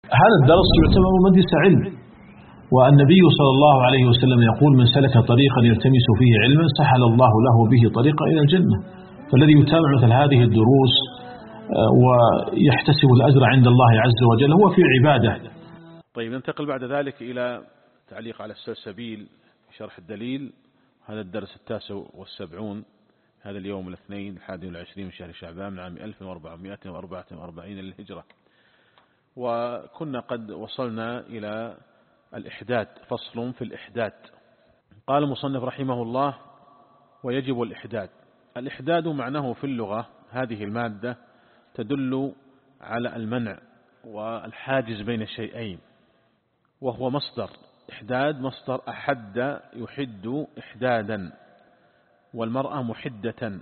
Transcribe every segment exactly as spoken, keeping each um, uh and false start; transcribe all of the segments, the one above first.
هذا الدرس يعتبر مجلس علم، والنبي صلى الله عليه وسلم يقول: من سلك طريقا يلتمس فيه علما سهل الله له به طريقا إلى الجنة. فالذي يتابع مثل هذه الدروس ويحتسب الأجر عند الله عز وجل هو في عبادة. طيب، ننتقل بعد ذلك إلى تعليق على السلسبيل في شرح الدليل. هذا الدرس التاسع والسبعون، هذا اليوم الاثنين الحادي والعشرين من شهر شعبان من عام ألف وأربعمائة وأربعة وأربعين للهجرة. وكنا قد وصلنا إلى الإحداد، فصل في الإحداد. قال المصنف رحمه الله: ويجب الإحداد. الإحداد معناه في اللغة هذه المادة تدل على المنع والحاجز بين الشيئين، وهو مصدر إحداد، مصدر أحد يحد إحدادا، والمرأة محدة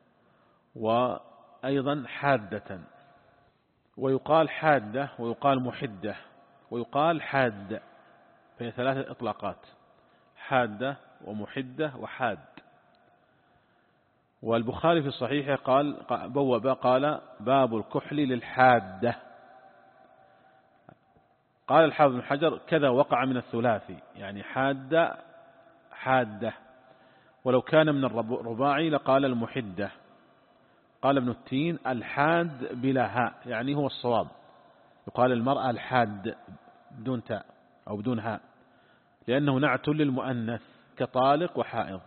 وأيضا حادة، ويقال حادة ويقال محدة ويقال حاد، فهي ثلاثة إطلاقات: حادة ومحدة وحاد. والبخاري في الصحيح قال بوب قال: باب الكحل للحادة. قال الحافظ بن حجر: كذا وقع من الثلاثي، يعني حادة حادة، ولو كان من الرباعي لقال المحدة. قال ابن التين: الحاد بلا هاء، يعني هو الصواب، يقال المرأة الحاد بدون تاء أو بدون هاء، لأنه نعت للمؤنث كطالق وحائض.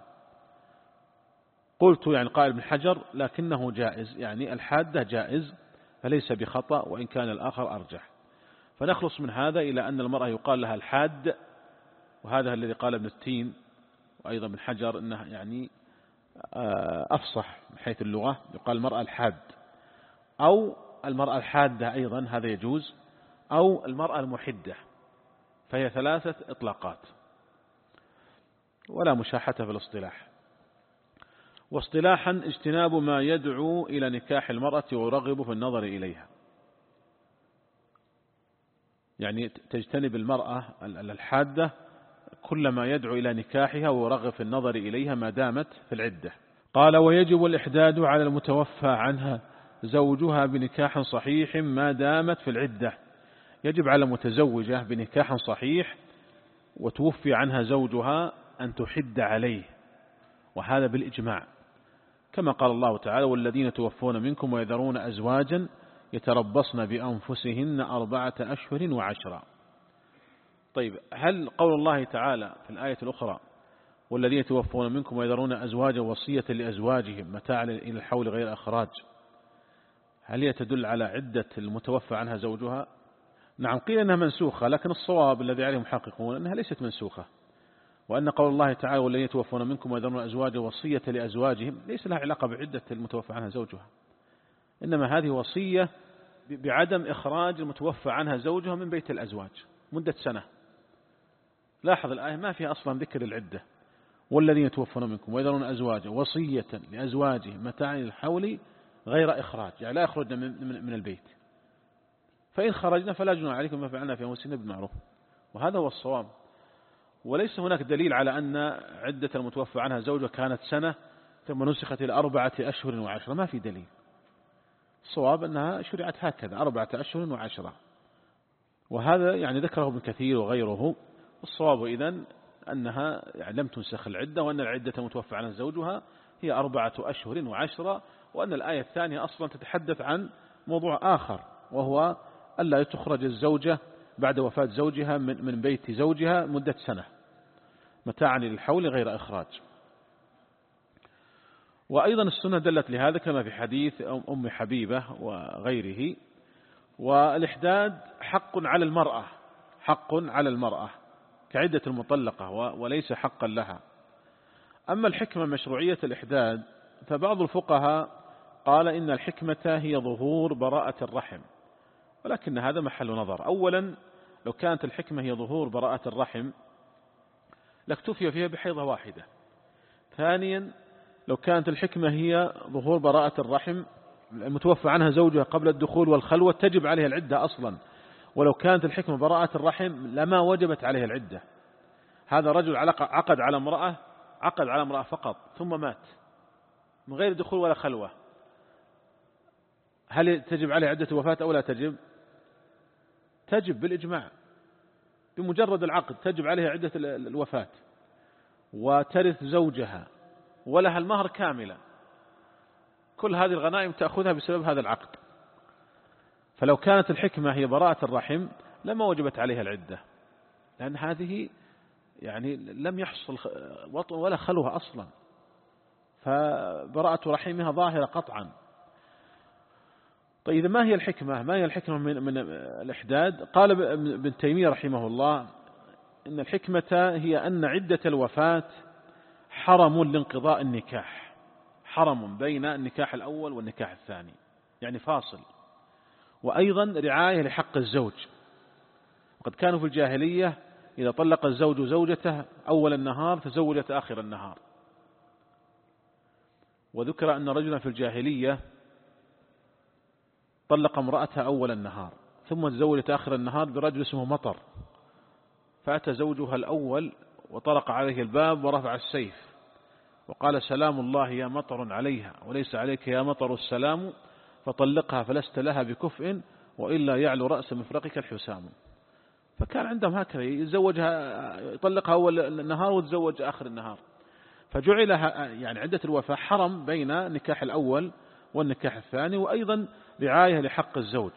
قلت يعني قال ابن حجر: لكنه جائز، يعني الحادة جائز فليس بخطأ، وإن كان الآخر أرجح. فنخلص من هذا إلى أن المرأة يقال لها الحاد، وهذا الذي قال ابن التين وأيضا ابن حجر أنه يعني أفصح من حيث اللغة، يقال المرأة الحاد، أو المرأة الحادة أيضا هذا يجوز، أو المرأة المحدة، فهي ثلاثة إطلاقات ولا مشاحة في الاصطلاح. واصطلاحا اجتناب ما يدعو إلى نكاح المرأة ويرغب في النظر إليها، يعني تجتنب المرأة الحادة كل ما يدعو إلى نكاحها ويرغب في النظر إليها ما دامت في العدة. قال: ويجب الإحداد على المتوفى عنها زوجها بنكاح صحيح ما دامت في العدة. يجب على متزوجة بنكاح صحيح وتوفي عنها زوجها أن تحد عليه، وهذا بالإجماع، كما قال الله تعالى: والذين توفون منكم ويذرون أزواجا يتربصن بأنفسهن أربعة أشهر وعشرا. طيب، هل قول الله تعالى في الآية الأخرى: والذين توفون منكم ويذرون أزواجا وصية لأزواجهم متاعا إلى الحول غير أخراج، هل هي تدل على عدة المتوفى عنها زوجها؟ نعم، قيل أنها منسوخة، لكن الصواب الذي عليه محققون أنها ليست منسوخة، وأن قول الله تعالى: والذين توفون منكم ويذرون أزواجا وصية لأزواجهم ليس لها علاقة بعدة المتوفى عنها زوجها، إنما هذه وصية بعدم إخراج المتوفى عنها زوجها من بيت الأزواج مدة سنة. لاحظ الآية ما فيها أصلا ذكر العدة. والذين توفون منكم ويذرون أزواجا وصية لأزواجهم متاعا إلى الحول غير إخراج، يعني لا يخرجن من, من البيت، فإن خرجنا فلا جناح عليكم ما فعلنا في أنفسنا بالمعروف، وهذا هو الصواب. وليس هناك دليل على أن عدة المتوفى عنها زوجها كانت سنة ثم نسخت إلى أربعة أشهر وعشرة، ما في دليل. الصواب أنها شرعت هكذا أربعة أشهر وعشرة، وهذا يعني ذكره ابن كثير وغيره. الصواب إذن أنها يعني لم تنسخ العدة، وأن العدة المتوفى عنها زوجها هي أربعة أشهر وعشرة، وأن الآية الثانية أصلا تتحدث عن موضوع آخر، وهو ألا تخرج الزوجة بعد وفاة زوجها من من بيت زوجها مدة سنة متاعا للحول غير إخراج. وأيضا السنة دلت لهذا كما في حديث أم حبيبة وغيره. والإحداد حق على المرأة، حق على المرأة كعدة المطلقة وليس حقا لها. أما الحكمة مشروعية الإحداد فبعض الفقهاء قال إن الحكمة هي ظهور براءة الرحم، ولكن هذا محل نظر. أولا، لو كانت الحكمة هي ظهور براءة الرحم لاكتفي فيها بحيضة واحدة. ثانيا، لو كانت الحكمة هي ظهور براءة الرحم المتوفى عنها زوجها قبل الدخول والخلوة تجب عليها العدة أصلا، ولو كانت الحكمة براءة الرحم لما وجبت عليها العدة. هذا رجل عقد على امرأة عقد على امرأة فقط ثم مات من غير دخول ولا خلوة، هل تجب عليه عدة وفاة أو لا تجب؟ تجب بالإجماع، بمجرد العقد تجب عليها عدة الوفاة، وترث زوجها ولها المهر كاملا، كل هذه الغنائم تأخذها بسبب هذا العقد. فلو كانت الحكمة هي براءة الرحم لما وجبت عليها العدة، لأن هذه يعني لم يحصل وطء ولا خلوها أصلا، فبراءة رحمها ظاهرة قطعا. طيب ما هي الحكمة؟ ما هي الحكمة من, من الإحداد؟ قال ابن تيمية رحمه الله إن الحكمة هي أن عدة الوفاة حرم لانقضاء النكاح، حرم بين النكاح الأول والنكاح الثاني، يعني فاصل. وأيضا رعاية لحق الزوج، وقد كانوا في الجاهلية إذا طلق الزوج زوجته أول النهار تزوجت آخر النهار. وذكر أن رجلا في الجاهلية طلق امرأتها أول النهار ثم تزوجت آخر النهار برجل اسمه مطر، فأتى زوجها الأول وطرق عليه الباب ورفع السيف وقال سلام الله يا مطر عليها وليس عليك يا مطر السلام، فطلقها فلست لها بكفء وإلا يعلو رأس مفرقك الحسام. فكان عندهم هكذا، يتزوجها يطلقها أول النهار وتزوج آخر النهار، فجعل يعني عدة الوفاة حرم بين النكاح الأول والنكاح الثاني، وأيضا رعاية لحق الزوج.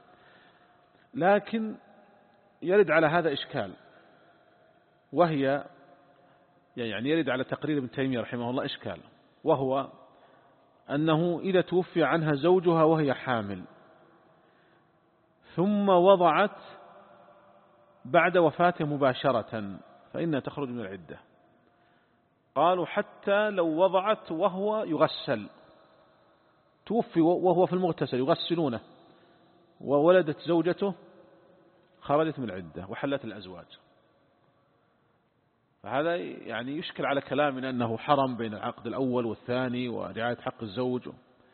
لكن يرد على هذا إشكال، وهي يعني يرد على تقرير ابن تيمية رحمه الله إشكال، وهو أنه إذا توفي عنها زوجها وهي حامل ثم وضعت بعد وفاته مباشرة فإنها تخرج من العدة. قالوا حتى لو وضعت وهو يغسل، توفي وهو في المغتسل يغسلونه وولدت زوجته، خرجت من العدة وحلت الأزواج. فهذا يعني يشكل على كلامنا أنه حرم بين العقد الأول والثاني ورعاية حق الزوج،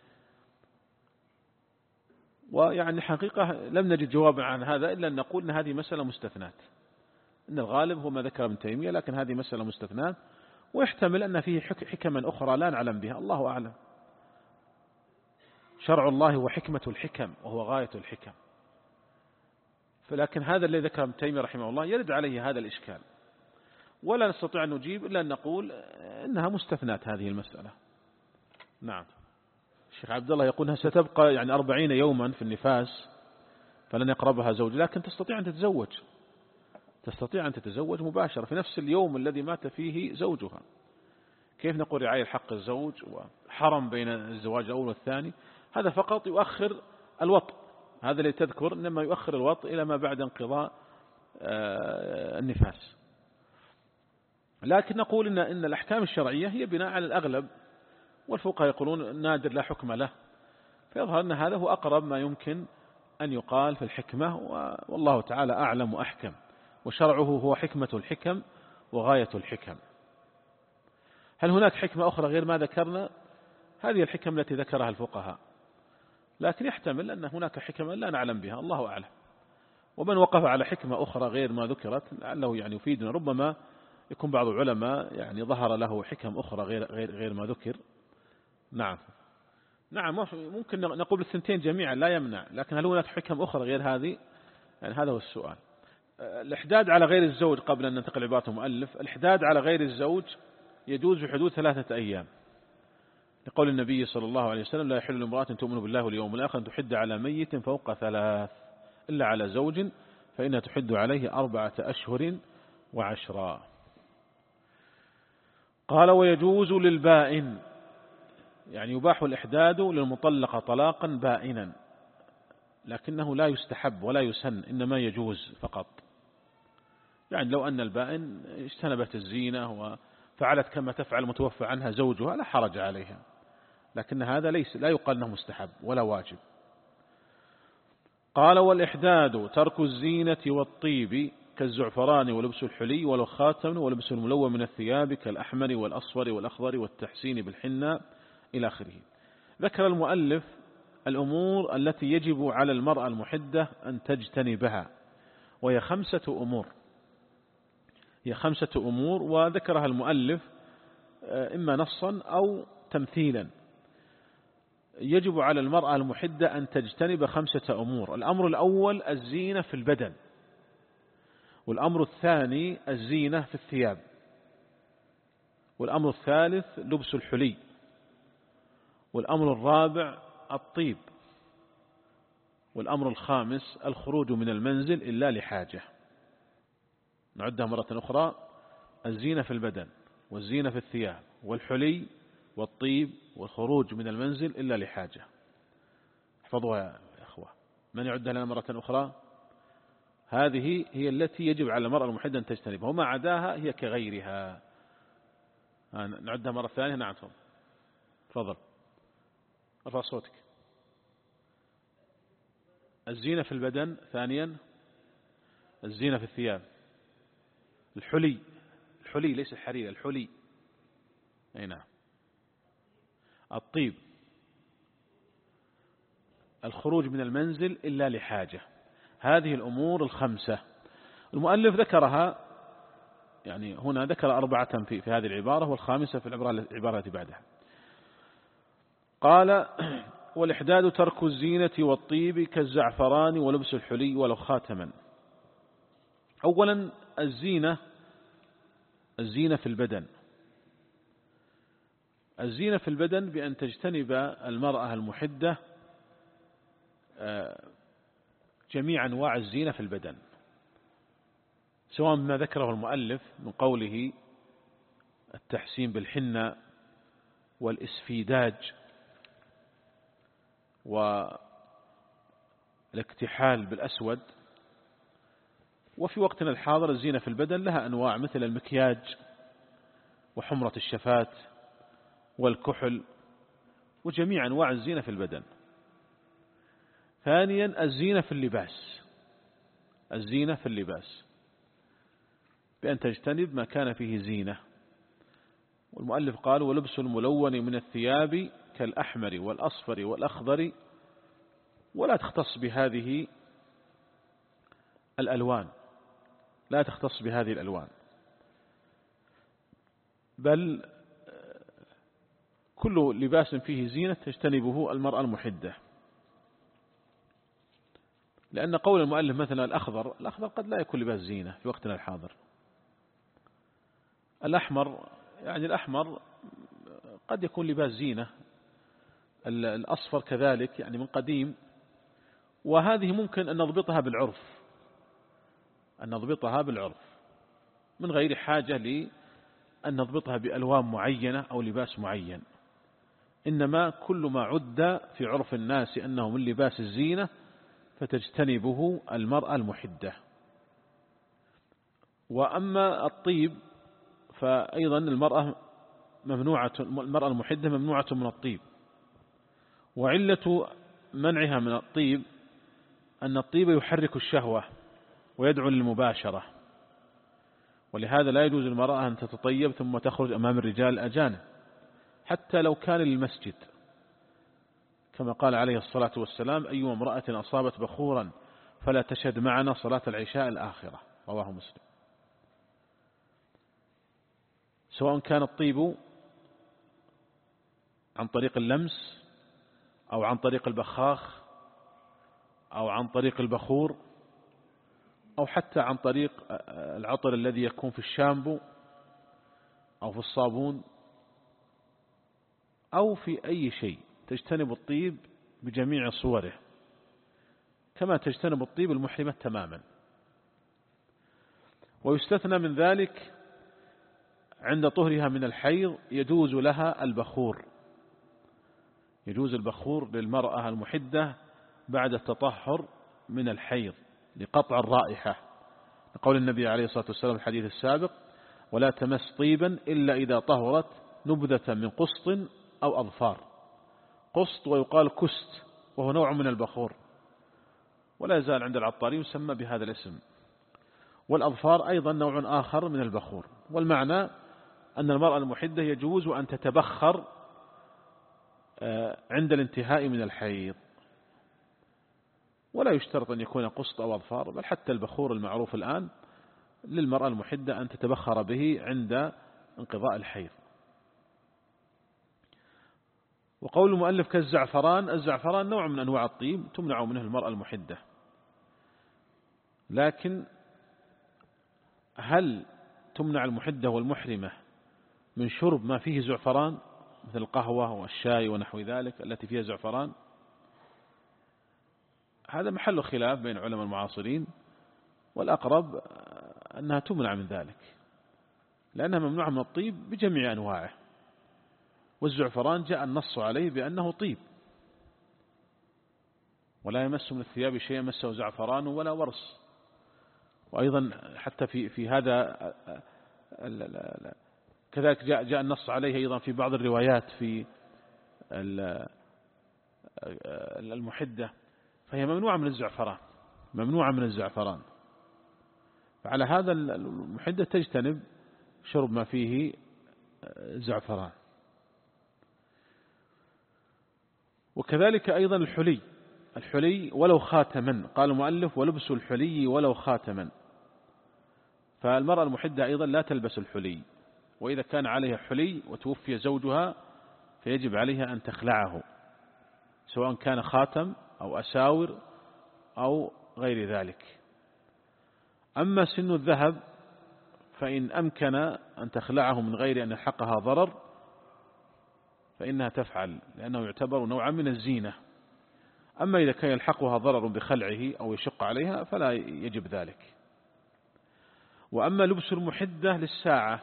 ويعني حقيقة لم نجد جوابا عن هذا إلا أن نقول أن هذه مسألة مستثنات، إن الغالب هو ما ذكر ابن تيمية، لكن هذه مسألة مستثنات، ويحتمل أن فيه حكما أخرى لا نعلم بها، الله أعلم. شرع الله هو حكمة الحكم وهو غاية الحكم، فلكن هذا الذي ذكر ابن تيمية رحمه الله يرد عليه هذا الإشكال، ولا نستطيع أن نجيب إلا أن نقول إنها مستثنات هذه المسألة. نعم. الشيخ عبد الله يقول أنها ستبقى يعني أربعين يوما في النفاس فلن يقربها زوج، لكن تستطيع أن تتزوج، تستطيع أن تتزوج مباشرة في نفس اليوم الذي مات فيه زوجها. كيف نقول رعاية حق الزوج وحرم بين الزواج الأول والثاني؟ هذا فقط يؤخر الوطء، هذا اللي تذكر إنما يؤخر الوطء إلى ما بعد انقضاء النفاس. لكن نقول إن, إن الأحكام الشرعية هي بناء على الأغلب، والفقهاء يقولون نادر لا حكم له، فيظهر أن هذا هو أقرب ما يمكن أن يقال في الحكمة، والله تعالى أعلم وأحكم، وشرعه هو حكمة الحكم وغاية الحكم. هل هناك حكمة أخرى غير ما ذكرنا؟ هذه الحكم التي ذكرها الفقهاء، لكن يحتمل أن هناك حكمة لا نعلم بها، الله أعلم. ومن وقف على حكمة أخرى غير ما ذكرت لعله يعني يفيدنا، ربما يكون بعض العلماء يعني ظهر له حكم أخرى غير غير غير ما ذكر. نعم نعم ممكن نقول الثنتين جميعا لا يمنع، لكن هل هناك حكم أخرى غير هذه؟ يعني هذا هو السؤال. الإحداد على غير الزوج، قبل أن ننتقل لعبارة المؤلف، الإحداد على غير الزوج يجوز بحدود ثلاثة أيام، لقول النبي صلى الله عليه وسلم لا يحل لامرأة تؤمن بالله واليوم الآخر أن تحد على ميت فوق ثلاث إلا على زوج فإنها تحد عليه أربعة أشهر وعشرا. قال ويجوز للبائن، يعني يباح الإحداد للمطلقة طلاقا بائنا، لكنه لا يستحب ولا يسن، إنما يجوز فقط. يعني لو أن البائن اجتنبت الزينة وفعلت كما تفعل متوفى عنها زوجها لا حرج عليها، لكن هذا ليس لا يقال أنه مستحب ولا واجب. قال والإحداد ترك الزينة والطيب كالزعفران ولبس الحلي والخاتم ولبس الملون من الثياب كالأحمر والأصفر والأخضر والتحسين بالحنة إلى آخره. ذكر المؤلف الأمور التي يجب على المرأة المحدة أن تجتنبها، وهي خمسة أمور، هي خمسة أمور وذكرها المؤلف إما نصا أو تمثيلا. يجب على المرأة المحدة أن تجتنب خمسة أمور. الأمر الأول الزينة في البدن، والأمر الثاني الزينة في الثياب، والأمر الثالث لبس الحلي، والأمر الرابع الطيب، والأمر الخامس الخروج من المنزل إلا لحاجة. نعدها مرة أخرى: الزينة في البدن، والزينة في الثياب، والحلي، والطيب، والخروج من المنزل إلا لحاجة. احفظوها يا أخوة. من يعدها لنا مرة أخرى؟ هذه هي التي يجب على المرأة المحدة أن تجتنبها، وما عداها هي كغيرها. نعدها مرة ثانية. نعم تفضل، ارفع صوتك. الزينة في البدن، ثانيا الزينة في الثياب، الحلي، الحلي ليس الحرير، الحلي، أي نعم، الطيب، الخروج من المنزل إلا لحاجة. هذه الأمور الخمسة المؤلف ذكرها، يعني هنا ذكر أربعة في, في هذه العبارة، والخامسة في العبارة التي بعدها. قال: والإحداد ترك الزينة والطيب كالزعفران ولبس الحلي ولو خاتما. أولا الزينة، الزينة في البدن. الزينة في البدن بأن تجتنب المرأة المحدة جميع أنواع الزينة في البدن، سواء ما ذكره المؤلف من قوله التحسين بالحنة والإسفيداج والاكتحال بالأسود. وفي وقتنا الحاضر الزينة في البدن لها أنواع، مثل المكياج وحمرة الشفات والكحل وجميع أنواع الزينة في البدن. ثانيا الزينة في اللباس، الزينة في اللباس بأن تجتنب ما كان فيه زينة. والمؤلف قال: ولبس الملون من الثياب كالأحمر والأصفر والأخضر، ولا تختص بهذه الألوان، لا تختص بهذه الألوان، بل كل لباس فيه زينة تجتنبه المرأة المحدة. لأن قول المؤلف مثلا الأخضر، الأخضر قد لا يكون لباس زينة في وقتنا الحاضر. الأحمر، يعني الأحمر قد يكون لباس زينة. الأصفر كذلك، يعني من قديم. وهذه ممكن أن نضبطها بالعرف، أن نضبطها بالعرف من غير حاجة لأن نضبطها بألوان معينة أو لباس معين. إنما كل ما عد في عرف الناس أنه من لباس الزينة فتجتنبه المرأة المحدة. وأما الطيب فأيضا المرأة ممنوعة، المرأة المحدة ممنوعة من الطيب. وعلة منعها من الطيب أن الطيب يحرك الشهوة ويدعو للمباشرة، ولهذا لا يجوز للمرأة أن تتطيب ثم تخرج أمام الرجال الأجانب حتى لو كان للمسجد، كما قال عليه الصلاة والسلام: أي امرأة أصابت بخورا فلا تشهد معنا صلاة العشاء الآخرة، رواه مسلم. سواء كان الطيب عن طريق اللمس أو عن طريق البخاخ أو عن طريق البخور أو حتى عن طريق العطر الذي يكون في الشامبو أو في الصابون أو في أي شيء، تجتنب الطيب بجميع صوره كما تجتنب الطيب المحرمة تماما. ويستثنى من ذلك عند طهرها من الحيض يجوز لها البخور، يجوز البخور للمرأة المحدة بعد التطهر من الحيض لقطع الرائحة، لقول النبي عليه الصلاة والسلام في الحديث السابق: ولا تمس طيبا إلا إذا طهرت نبذة من قسط أو أظفار. قسط ويقال كست، وهو نوع من البخور، ولا يزال عند العطارين يسمى بهذا الاسم. والأظفار أيضا نوع آخر من البخور. والمعنى أن المرأة المحدة يجوز أن تتبخر عند الانتهاء من الحيض، ولا يشترط أن يكون قسط أو أظفار، بل حتى البخور المعروف الآن للمرأة المحدة أن تتبخر به عند انقضاء الحيض. وقول المؤلف كالزعفران، الزعفران نوع من أنواع الطيب تمنع منه المرأة المحدة، لكن هل تمنع المحدة والمحرمة من شرب ما فيه زعفران مثل القهوة والشاي ونحو ذلك التي فيها زعفران؟ هذا محل خلاف بين علماء المعاصرين، والأقرب أنها تمنع من ذلك لأنها ممنوعة من الطيب بجميع أنواعه، والزعفران جاء النص عليه بأنه طيب، ولا يمس من الثياب شيء مسه زعفران ولا ورس. وأيضا حتى في في هذا كذلك جاء جاء النص عليه أيضا في بعض الروايات في المحدة، فهي ممنوعة من الزعفران، ممنوعة من الزعفران. فعلى هذا المحدة تجتنب شرب ما فيه زعفران. وكذلك أيضا الحلي، الحلي ولو خاتما، قال المؤلف ولبس الحلي ولو خاتما، فالمرأة المحدة أيضا لا تلبس الحلي، وإذا كان عليها حلي وتوفي زوجها فيجب عليها أن تخلعه، سواء كان خاتم أو أساور أو غير ذلك. أما سن الذهب فإن أمكن أن تخلعه من غير أن يلحقها ضرر فإنها تفعل، لأنه يعتبر نوعا من الزينة. أما إذا كان يلحقها ضرر بخلعه أو يشق عليها فلا يجب ذلك. وأما لبس المحدة للساعة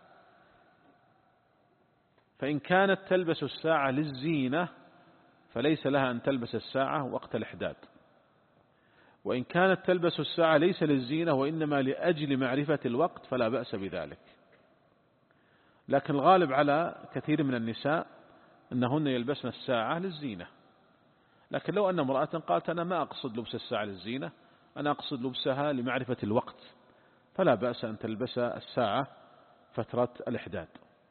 فإن كانت تلبس الساعة للزينة فليس لها أن تلبس الساعة وقت الإحداد، وإن كانت تلبس الساعة ليس للزينة وإنما لأجل معرفة الوقت فلا بأس بذلك. لكن الغالب على كثير من النساء أنهن يلبسن الساعة للزينة، لكن لو أن امرأة قالت أنا ما أقصد لبس الساعة للزينة، أنا أقصد لبسها لمعرفة الوقت، فلا بأس أن تلبس الساعة فترة الإحداد.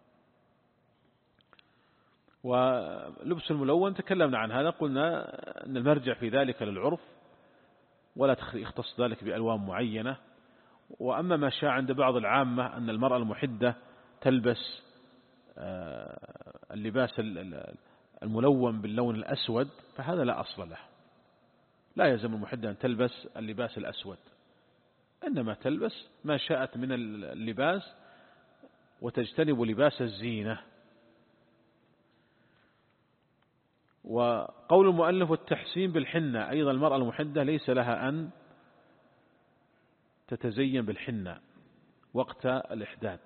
ولبس الملون تكلمنا عن هذا، قلنا أن المرجع في ذلك للعرف ولا يختص ذلك بألوان معينة. وأما ما شاء عند بعض العامة أن المرأة المحدة تلبس اللباس الملون باللون الأسود فهذا لا أصل له، لا يلزم المحدة أن تلبس اللباس الأسود، إنما تلبس ما شاءت من اللباس وتجتنب لباس الزينة. وقول المؤلف التحسين بالحنة، أيضا المرأة المحدة ليس لها أن تتزين بالحنة وقت الإحداد.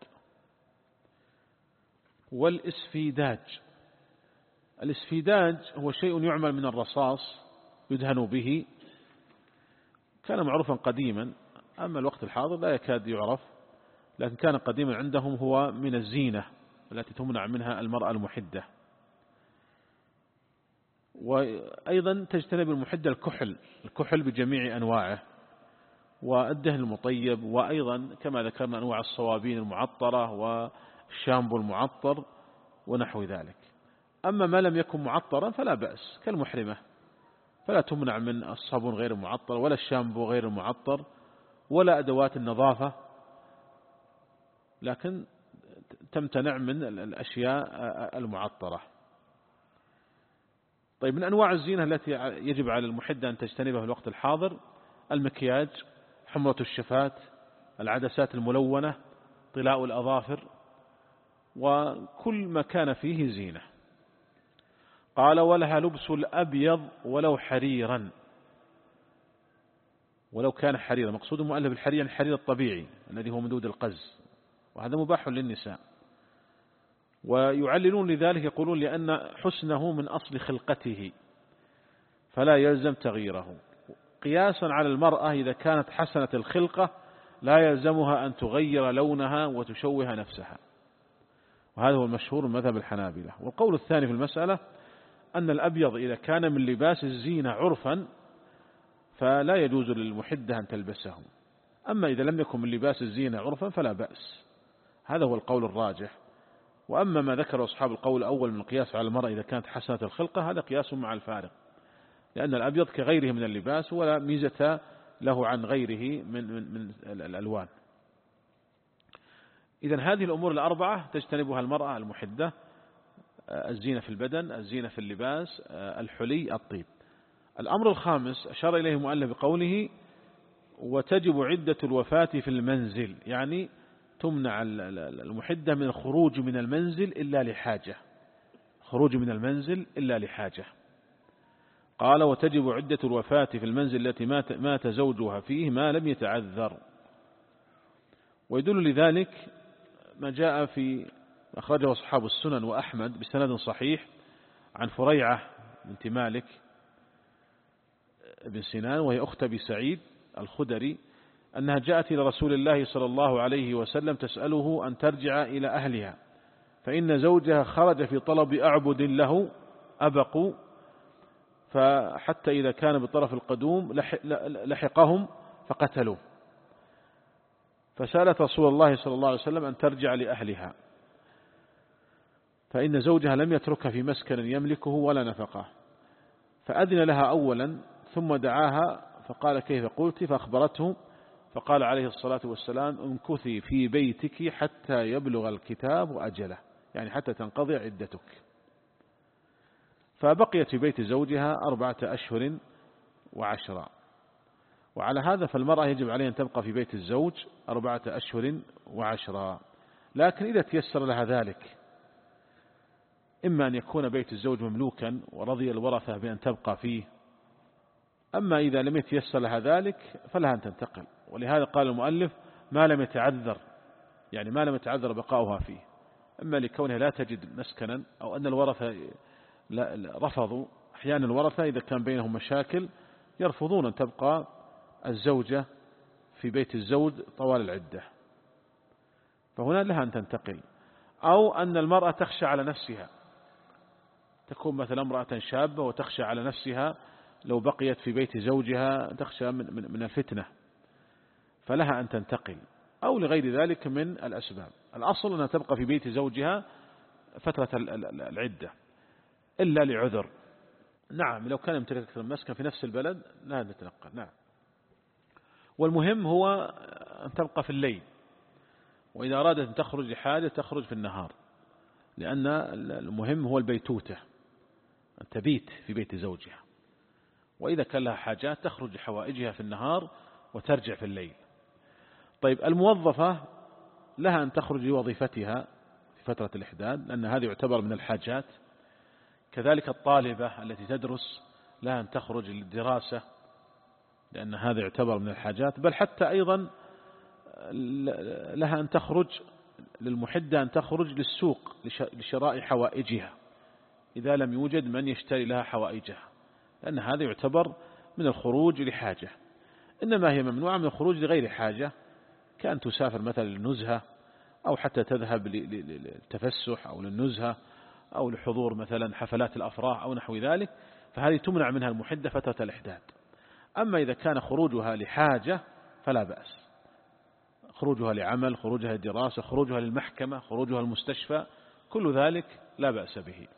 والإسفيداج، الإسفيداج هو شيء يعمل من الرصاص يدهن به، كان معروفا قديما، أما الوقت الحاضر لا يكاد يعرف، لكن كان قديما عندهم هو من الزينة التي تمنع منها المرأة المحدة. وأيضا تجتنب المحدة الكحل، الكحل بجميع أنواعه، والدهن المطيب، وأيضا كما ذكرنا أنواع الصوابين المعطرة والشامبو المعطر ونحو ذلك. أما ما لم يكن معطرا فلا بأس كالمحرمة، فلا تمنع من الصابون غير المعطر ولا الشامبو غير المعطر ولا أدوات النظافة، لكن تمتنع من الأشياء المعطرة. طيب، من أنواع الزينة التي يجب على المحدة أن تجتنبها في الوقت الحاضر المكياج، حمرة الشفات، العدسات الملونة، طلاء الأظافر، وكل ما كان فيه زينة. قال ولها لبس الأبيض ولو حريرا، ولو كان حريرا، مقصود المؤلف الحرير الحرير الطبيعي الذي هو مدود القز، وهذا مباح للنساء. ويعللون لذلك يقولون لأن حسنه من أصل خلقته فلا يلزم تغييره، قياسا على المرأة إذا كانت حسنة الخلقة لا يلزمها أن تغير لونها وتشوه نفسها، وهذا هو المشهور من مذهب الحنابلة. والقول الثاني في المسألة أن الأبيض إذا كان من لباس الزينة عرفا فلا يجوز للمحدة أن تلبسه، أما إذا لم يكن من لباس الزينة عرفا فلا بأس، هذا هو القول الراجح. وأما ما ذكر أصحاب القول الأول من القياس على المرأة إذا كانت حسنة الخلقة هذا قياس مع الفارق، لأن الأبيض كغيره من اللباس ولا ميزة له عن غيره من, من, من الألوان. إذن هذه الأمور الأربعة تجتنبها المرأة المحدة الزينة في البدن، الزينة في اللباس، الحلي، الطيب. الأمر الخامس أشار إليه المؤلف بقوله وتجب عدة الوفاة في المنزل، يعني تمنع المحدة من الخروج من المنزل إلا لحاجة، خروج من المنزل إلا لحاجة. قال وتجب عدة الوفاة في المنزل التي مات, مات زوجها فيه ما لم يتعذر. ويدل لذلك ما جاء في أخرجه أصحاب السنن وأحمد بسند صحيح عن فريعة بنت مالك بن سنان وهي أخت أبي سعيد الخدري أنها جاءت إلى رسول الله صلى الله عليه وسلم تسأله أن ترجع إلى أهلها، فإن زوجها خرج في طلب أعبد له أبقوا، فحتى إذا كان بطرف القدوم لحقهم فقتلوه، فسألت رسول الله صلى الله عليه وسلم أن ترجع لأهلها، فإن زوجها لم يتركها في مسكن يملكه ولا نفقه، فأذن لها أولا ثم دعاها فقال كيف قلت؟ فأخبرته، فقال عليه الصلاة والسلام امكثي في بيتك حتى يبلغ الكتاب أجله، يعني حتى تنقضي عدتك. فبقيت في بيت زوجها أربعة أشهر وعشرة. وعلى هذا فالمرأة يجب عليها أن تبقى في بيت الزوج أربعة أشهر وعشرة، لكن إذا تيسر لها ذلك إما أن يكون بيت الزوج مملوكا ورضي الورثة بأن تبقى فيه، أما إذا لم يتيسر لها ذلك فلها أن تنتقل. ولهذا قال المؤلف ما لم يتعذر، يعني ما لم يتعذر بقاؤها فيه، إما لكونها لا تجد مسكنا أو أن الورثة رفضوا. أحيانا الورثة إذا كان بينهم مشاكل يرفضون أن تبقى الزوجة في بيت الزوج طوال العدة، فهنا لها أن تنتقل. أو أن المرأة تخشى على نفسها، تكون مثلا امرأة شابة وتخشى على نفسها لو بقيت في بيت زوجها تخشى من, من, من الفتنة، فلها أن تنتقل، أو لغير ذلك من الأسباب. الأصل أنها تبقى في بيت زوجها فترة العدة إلا لعذر. نعم لو كان يمتلك أكثر من مسكن في نفس البلد لا نتنقل. نعم. والمهم هو أن تبقى في الليل، وإذا أرادت أن تخرج لحاجة تخرج في النهار، لأن المهم هو البيتوتة، أن تبيت في بيت زوجها، وإذا كان لها حاجات تخرج لحوائجها في النهار وترجع في الليل. طيب الموظفة لها أن تخرج لوظيفتها في فترة الإحداد، لأن هذه يعتبر من الحاجات. كذلك الطالبة التي تدرس لها أن تخرج للدراسة، لأن هذا يعتبر من الحاجات. بل حتى أيضا لها أن تخرج للمحدة أن تخرج للسوق لشراء حوائجها إذا لم يوجد من يشتري لها حوائجها، لأن هذا يعتبر من الخروج لحاجة. إنما هي ممنوعة من الخروج لغير حاجة، كأن تسافر مثلا للنزهة، أو حتى تذهب للتفسح أو للنزهة أو لحضور مثلا حفلات الأفراح أو نحو ذلك، فهذه تمنع منها المحدة فترة الإحداد. أما إذا كان خروجها لحاجة فلا بأس، خروجها لعمل، خروجها للدراسة، خروجها للمحكمة، خروجها للمستشفى، كل ذلك لا بأس به.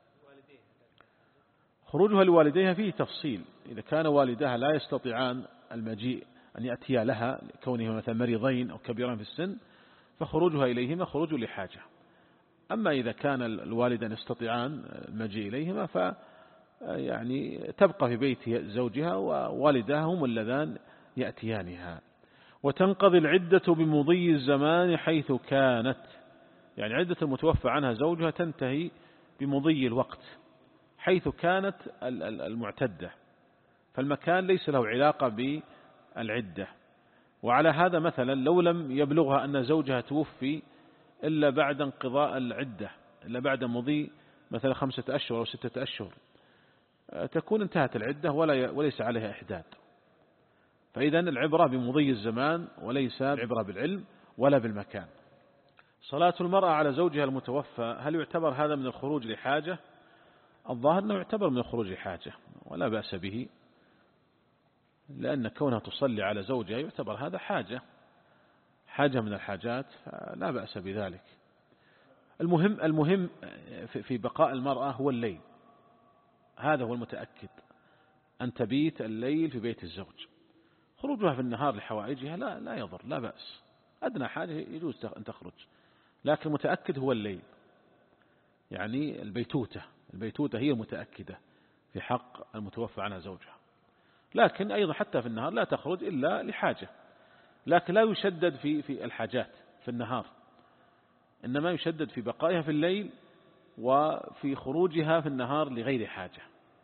خروجها لوالديها فيه تفصيل، إذا كان والدها لا يستطيعان المجيء أن يأتيا لها لكونهما مثلا مريضين أو كبيرين في السن، فخروجها إليهما خروج لحاجة. أما إذا كان الوالدان يستطيعان المجيء إليهما ف يعني تبقى في بيت زوجها ووالدها هم اللذان يأتيانها. وتنقضي العدة بمضي الزمان حيث كانت، يعني عدة المتوفى عنها زوجها تنتهي بمضي الوقت حيث كانت المعتدة، فالمكان ليس له علاقة بالعدة. وعلى هذا مثلا لو لم يبلغها أن زوجها توفي إلا بعد انقضاء العدة، إلا بعد مضي مثلا خمسة أشهر أو ستة أشهر، تكون انتهت العدة ولا وليس عليها إحداد. فإذا العبرة بمضي الزمان وليس العبرة بالعلم ولا بالمكان. صلاة المرأة على زوجها المتوفى هل يعتبر هذا من الخروج لحاجة؟ الظاهر أنه يعتبر من الخروج لحاجة ولا بأس به، لأن كونها تصلي على زوجها يعتبر هذا حاجة، حاجة من الحاجات، فلا بأس بذلك. المهم المهم في بقاء المرأة هو الليل، هذا هو المتأكد، أن تبيت الليل في بيت الزوج. خروجها في النهار لحوائجها لا لا يضر، لا بأس، أدنى حاجة يجوز أن تخرج، لكن المتأكد هو الليل. يعني البيتوتة البيتوتة هي المتأكدة في حق المتوفى عنها زوجها. لكن أيضا حتى في النهار لا تخرج إلا لحاجة، لكن لا يشدد في في الحاجات في النهار، إنما يشدد في بقائها في الليل وفي خروجها في النهار لغير حاجة.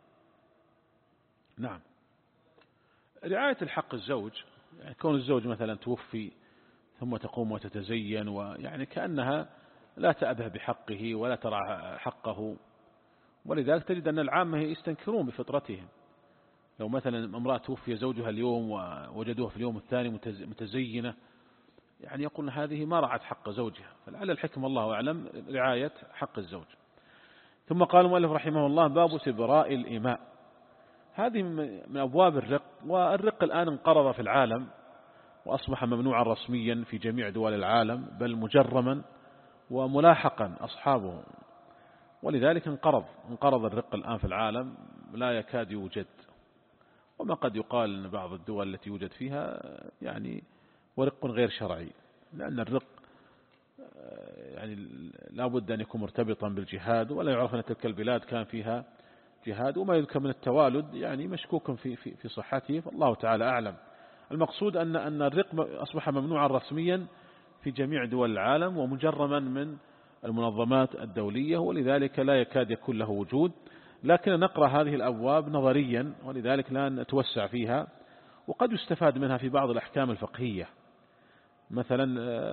نعم. رعاية الحق الزوج، يعني كون الزوج مثلا توفي ثم تقوم وتتزين ويعني كأنها لا تأبه بحقه ولا ترى حقه، ولذلك تجد أن العامة يستنكرون بفطرتهم. لو مثلا امرأة توفي زوجها اليوم ووجدوها في اليوم الثاني متزينة، يعني يقول هذه ما رعت حق زوجها، فلعل الحكم الله أعلم رعاية حق الزوج. ثم قال المؤلف رحمه الله: باب استبراء الإماء. هذه من أبواب الرق، والرق الآن انقرض في العالم وأصبح ممنوعا رسميا في جميع دول العالم، بل مجرما وملاحقا أصحابه، ولذلك انقرض انقرض الرق الآن في العالم، لا يكاد يوجد. وما قد يقال أن بعض الدول التي يوجد فيها يعني ورق غير شرعي، لأن الرق يعني لا بد أن يكون مرتبطا بالجهاد، ولا يعرف أن تلك البلاد كان فيها جهاد، وما يذكر من التوالد يعني مشكوك في في في صحته، فالله تعالى أعلم. المقصود أن أن الرق أصبح ممنوعا رسميا في جميع دول العالم ومجرما من المنظمات الدولية، ولذلك لا يكاد يكون له وجود. لكن نقرأ هذه الأبواب نظريا، ولذلك لا نتوسع فيها، وقد يستفاد منها في بعض الأحكام الفقهية. مثلا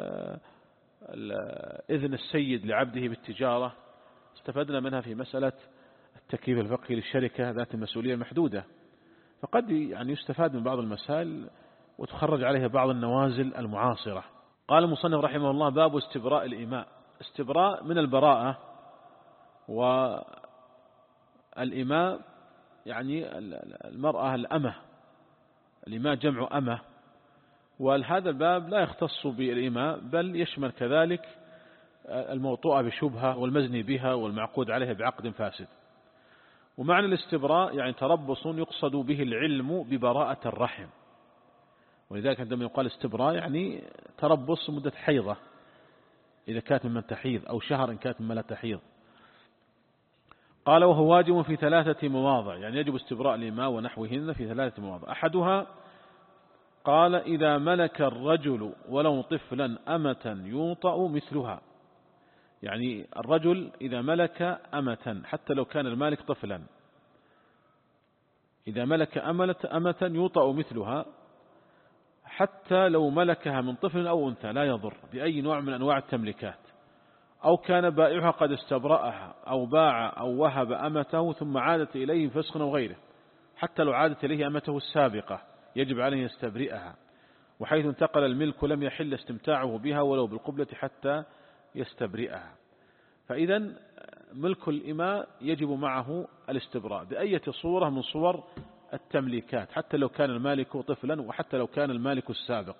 إذن السيد لعبده بالتجارة استفدنا منها في مسألة التكييف الفقهي للشركة ذات المسؤولية المحدودة، فقد يعني يستفاد من بعض المسائل وتخرج عليها بعض النوازل المعاصرة. قال المصنف رحمه الله: باب استبراء الإماء. استبراء من البراءة، والإماء يعني المرأة الأمة، الإماء جمع أمة، وهذا الباب لا يختص بالإماء بل يشمل كذلك الموطوءة بشبهة والمزني بها والمعقود عليها بعقد فاسد. ومعنى الاستبراء يعني تربص يقصد به العلم ببراءة الرحم، ولذلك عندما يقال استبراء يعني تربص مدة حيضة إذا كانت من تحيض، أو شهر إن كانت من لا تحيض. قال: وهو واجب في ثلاثة مواضع، يعني يجب استبراء الإماء ونحوهن في ثلاثة مواضع. أحدها قال: إذا ملك الرجل ولو طفلا أمة يوطأ مثلها، يعني الرجل إذا ملك أمة حتى لو كان المالك طفلا، إذا ملك أمة يوطأ مثلها حتى لو ملكها من طفل أو أنثى لا يضر بأي نوع من أنواع التملكات، أو كان بائعها قد استبرأها أو باع أو وهب أمته ثم عادت إليه فسخ أو غيره، حتى لو عادت إليه أمته السابقة يجب عليه يستبرئها، وحيث انتقل الملك لم يحل استمتاعه بها ولو بالقبلة حتى يستبرئها. فإذا ملك الإماء يجب معه الاستبراء بأية صورة من صور التمليكات، حتى لو كان المالك طفلا وحتى لو كان المالك السابق.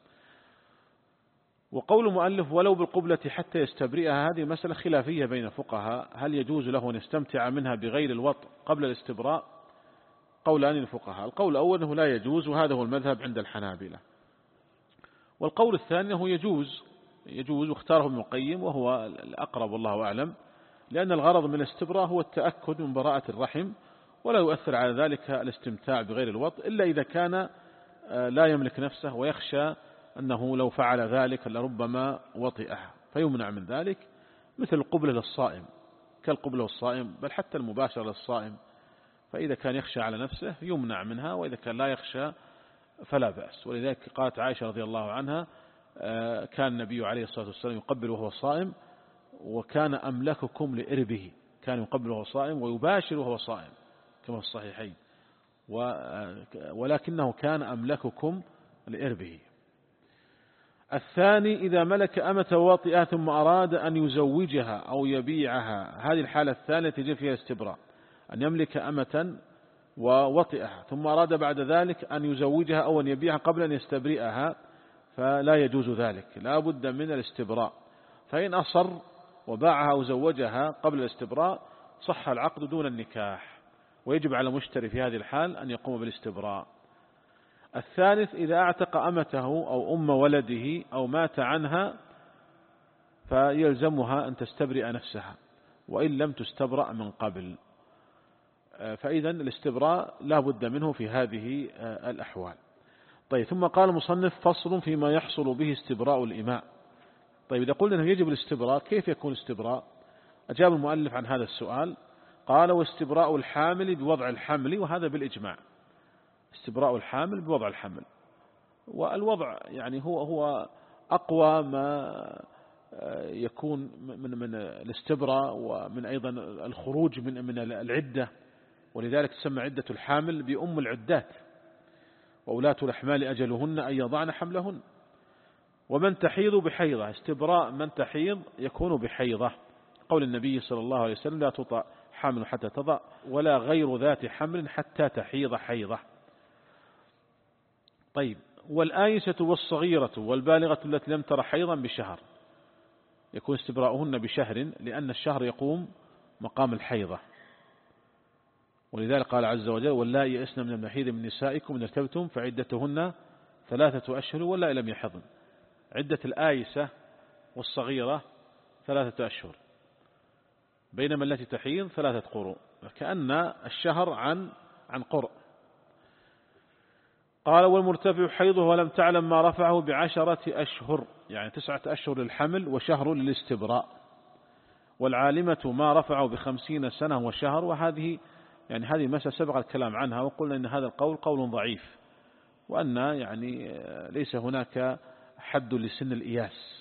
وقول المؤلف ولو بالقبلة حتى يستبرئها، هذه مسألة خلافية بين الفقهاء، هل يجوز له أن يستمتع منها بغير الوطء قبل الاستبراء؟ قولان للفقهاء: القول الأول أنه لا يجوز، وهذا هو المذهب عند الحنابلة. والقول الثاني أنه يجوز يجوز واختاره ابن القيم وهو الأقرب والله أعلم، لأن الغرض من الاستبراء هو التأكد من براءة الرحم، ولا يؤثر على ذلك الاستمتاع بغير الوطء إلا إذا كان لا يملك نفسه ويخشى أنه لو فعل ذلك لربما وطئها فيمنع من ذلك، مثل القبلة للصائم كالقبلة للصائم، بل حتى المباشرة للصائم، فإذا كان يخشى على نفسه يمنع منها، وإذا كان لا يخشى فلا بأس. ولذلك قالت عائشة رضي الله عنها: كان النبي عليه الصلاة والسلام يقبل وهو صائم، وكان أملككم لإربه، كان يقبل وهو صائم ويباشر وهو صائم كما في الصحيحين، ولكنه كان أملككم لإربه. الثاني: إذا ملك أمة واطئة ثم أراد أن يزوجها أو يبيعها، هذه الحالة الثانية تجب فيها الاستبراء، أن يملك أمة ووطئها ثم أراد بعد ذلك أن يزوجها أو أن يبيعها قبل أن يستبرئها، فلا يجوز ذلك، لا بد من الاستبراء. فإن أصر وباعها أو زوجها قبل الاستبراء صح العقد دون النكاح، ويجب على المشتري في هذه الحال أن يقوم بالاستبراء. الثالث: إذا اعتق أمته أو أم ولده أو مات عنها فيلزمها أن تستبرئ نفسها، وإن لم تستبرأ من قبل. فإذا الاستبراء لا بد منه في هذه الأحوال. طيب، ثم قال المصنف: فصل فيما يحصل به استبراء الإماء. طيب، إذا قلنا أنه يجب الاستبراء، كيف يكون استبراء؟ أجاب المؤلف عن هذا السؤال، قال: واستبراء الحامل بوضع الحمل، وهذا بالإجماع. استبراء الحامل بوضع الحمل، والوضع يعني هو هو أقوى ما يكون من من الاستبراء، ومن أيضا الخروج من من العدة، ولذلك تسمى عدة الحامل بأم العدات، وأولاة الأحمال أجلهن أن يضعن حملهن. ومن تحيض بحيضة، استبراء من تحيض يكون بحيضة، قول النبي صلى الله عليه وسلم: لا تطأ حامل حتى تضع، ولا غير ذات حمل حتى تحيض حيضة. طيب، والآيسة والصغيرة والبالغة التي لم تر حيضا بشهر، يكون استبراؤهن بشهر، لأن الشهر يقوم مقام الحيضة، ولذلك قال عز وجل: واللائي يئسن من المحيض من نسائكم إن ارتبتم فعدتهن ثلاثة أشهر واللائي لم يحضن. عدة الآيسة والصغيرة ثلاثة أشهر، بينما التي تحيض ثلاثة قروء، كأن الشهر عن عن قرء. قال: والمرتفع حيضه ولم تعلم ما رفعه بعشرة أشهر، يعني تسعة أشهر للحمل وشهر للاستبراء. والعالمة ما رفعه بخمسين سنة وشهر، وهذه يعني هذه مسألة سبق الكلام عنها، وقلنا إن هذا القول قول ضعيف، وأن يعني ليس هناك حد لسن الإياس،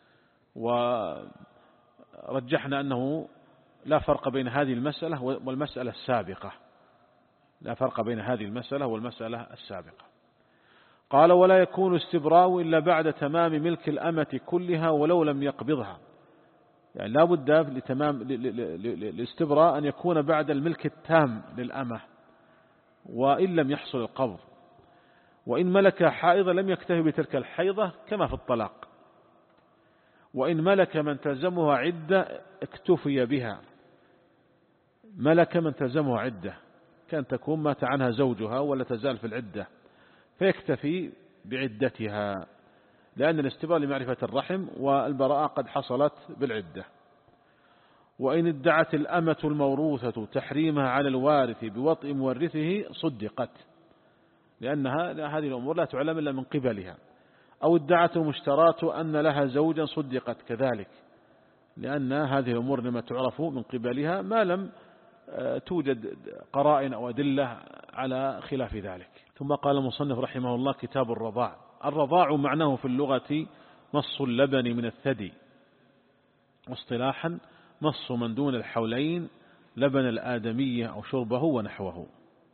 ورجحنا أنه لا فرق بين هذه المسألة والمسألة السابقة، لا فرق بين هذه المسألة والمسألة السابقة. قال: ولا يكون استبراء إلا بعد تمام ملك الأمة كلها ولو لم يقبضها، يعني لا بد لتمام الاستبراء أن يكون بعد الملك التام للأمة، وإن لم يحصل القبض. وإن ملك حائضة لم يكتفي بتلك الحيضة كما في الطلاق، وإن ملك من تلزمها عدة اكتفي بها. ملك من تلزمها عدة، كان تكون مات عنها زوجها ولا تزال في العدة، فيكتفي بعدتها، لأن الاستبراء لمعرفة الرحم، والبراءة قد حصلت بالعدة. وإن ادعت الأمة الموروثة تحريمها على الوارث بوطء مورثه صدقت، لأنها هذه الأمور لا تعلم إلا من قبلها. أو ادعت المشتراة أن لها زوجا صدقت كذلك، لأن هذه الأمور لما تعرف من قبلها ما لم توجد قرائن أو أدلة على خلاف ذلك. ثم قال المصنف رحمه الله: كتاب الرضاع. الرضاع معناه في اللغة مص اللبن من الثدي، واصطلاحا مص من دون الحولين لبن الآدمية أو شربه ونحوه.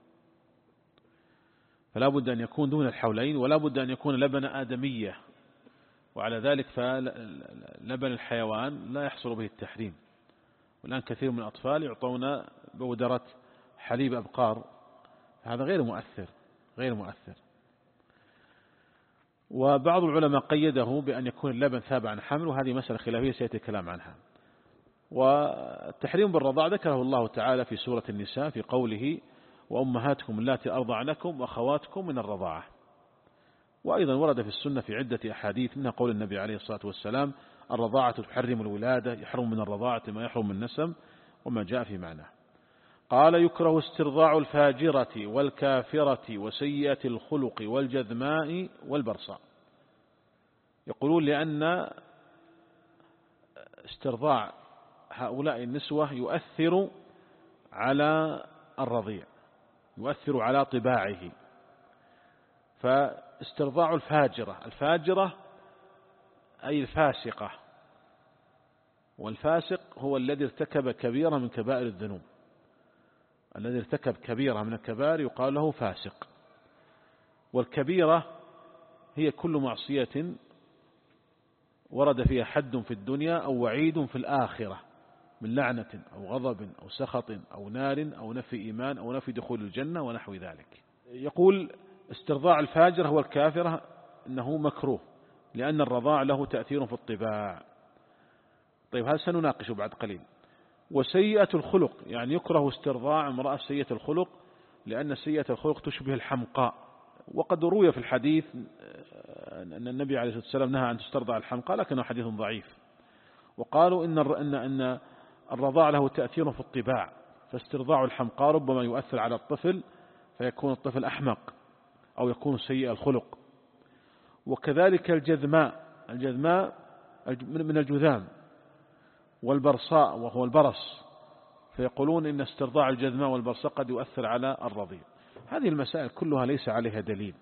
فلا بد أن يكون دون الحولين، ولا بد أن يكون لبن آدمية، وعلى ذلك فلبن الحيوان لا يحصل به التحريم. والآن كثير من الأطفال يعطون بودرة حليب أبقار، هذا غير مؤثر غير مؤثر. وبعض العلماء قيده بأن يكون اللبن ثابع عن حمل، وهذه مسألة خلافية سيأتي الكلام عنها. والتحريم بالرضاع ذكره الله تعالى في سورة النساء في قوله: وأمهاتكم اللاتي أرضعنكم وأخواتكم من الرضاعة. وأيضا ورد في السنة في عدة أحاديث، منها قول النبي عليه الصلاة والسلام: الرضاعة تحرم الولادة، يحرم من الرضاعة ما يحرم من النسم، وما جاء في معناه. قال: يكره استرضاع الفاجرة والكافرة وسيئة الخلق والجذماء والبرصاء. يقولون لأن استرضاع هؤلاء النسوة يؤثر على الرضيع، يؤثر على طباعه. فاسترضاع الفاجرة، الفاجرة أي الفاسقة، والفاسق هو الذي ارتكب كبيرة من كبائر الذنوب. الذي ارتكب كبيرة من الكبائر يقال له فاسق. والكبيرة هي كل معصية ورد فيها حد في الدنيا أو وعيد في الآخرة من لعنة أو غضب أو سخط أو نار أو نفي إيمان أو نفي دخول الجنة ونحو ذلك. يقول: استرضاع الفاجر هو الكافرة إنه مكروه، لأن الرضاع له تأثير في الطباع. طيب، هذا سنناقشه بعد قليل. وسيئة الخلق، يعني يكره استرضاع امرأة سيئة الخلق، لأن سيئة الخلق تشبه الحمقاء. وقد روي في الحديث أن النبي عليه الصلاة والسلام نهى أن تسترضع الحمقاء، لكنه حديث ضعيف. وقالوا إن إن إن الرضاع له تأثير في الطباع، فاسترضاع الحمقى ربما يؤثر على الطفل فيكون الطفل أحمق أو يكون سيء الخلق. وكذلك الجذماء، الجذماء من الجذام، والبرصاء وهو البرص، فيقولون إن استرضاع الجذماء والبرصاء قد يؤثر على الرضيع. هذه المسائل كلها ليس عليها دليل.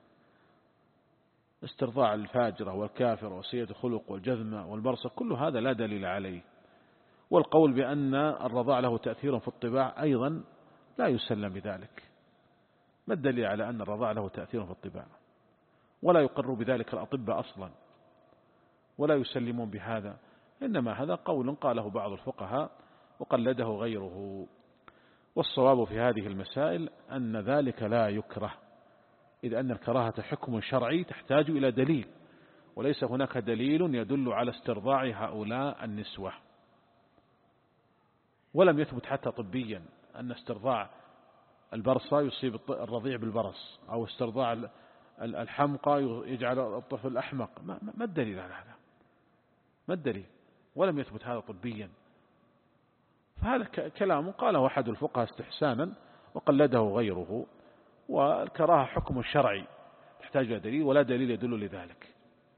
استرضاع الفاجرة والكافرة وسيئة الخلق والجذمة والبرصة كل هذا لا دليل عليه. والقول بأن الرضاع له تأثير في الطباع أيضا لا يسلم بذلك. ما الدليل على أن الرضاع له تأثير في الطباع؟ ولا يقر بذلك الأطباء أصلا ولا يسلمون بهذا، إنما هذا قول قاله بعض الفقهاء وقلده غيره. والصواب في هذه المسائل أن ذلك لا يكره، إذ أن الكراهة حكم شرعي تحتاج إلى دليل، وليس هناك دليل يدل على استرضاع هؤلاء النسوة. ولم يثبت حتى طبيا أن استرضاع البرصة يصيب الرضيع بالبرص، أو استرضاع الحمقى يجعل الطفل أحمق. ما الدليل على هذا؟ ما الدليل؟ ولم يثبت هذا طبيا. فهذا كلام قاله أحد الفقهاء استحسانا وقلده غيره. والكراهة حكم شرعي تحتاج إلى دليل، ولا دليل يدل لذلك.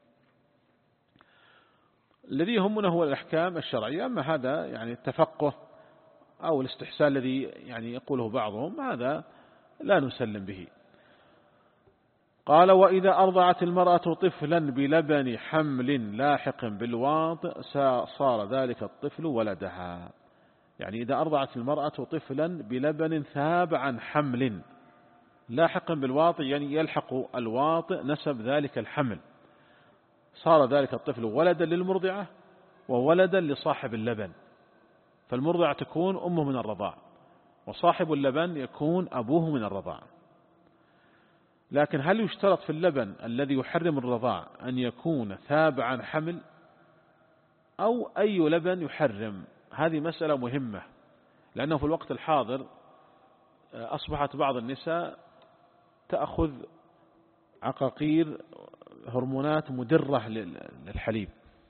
الذي يهمنا هو الأحكام الشرعية. أما هذا يعني التفقه أو الاستحسان الذي يعني يقوله بعضهم هذا لا نسلم به. قال: وإذا أرضعت المرأة طفلا بلبن حمل لاحق بالواطئ صار ذلك الطفل ولدها. يعني إذا أرضعت المرأة طفلا بلبن ثاب عن حمل لاحق بالواطئ، يعني يلحق الواطئ نسب ذلك الحمل، صار ذلك الطفل ولدا للمرضعة وولدا لصاحب اللبن. فالمرضعة تكون أمه من الرضاع، وصاحب اللبن يكون أبوه من الرضاع. لكن هل يشترط في اللبن الذي يحرم الرضاع أن يكون ثاب عن حمل، أو أي لبن يحرم؟ هذه مسألة مهمة، لأنه في الوقت الحاضر أصبحت بعض النساء تأخذ عقاقير هرمونات مدرة للحليب،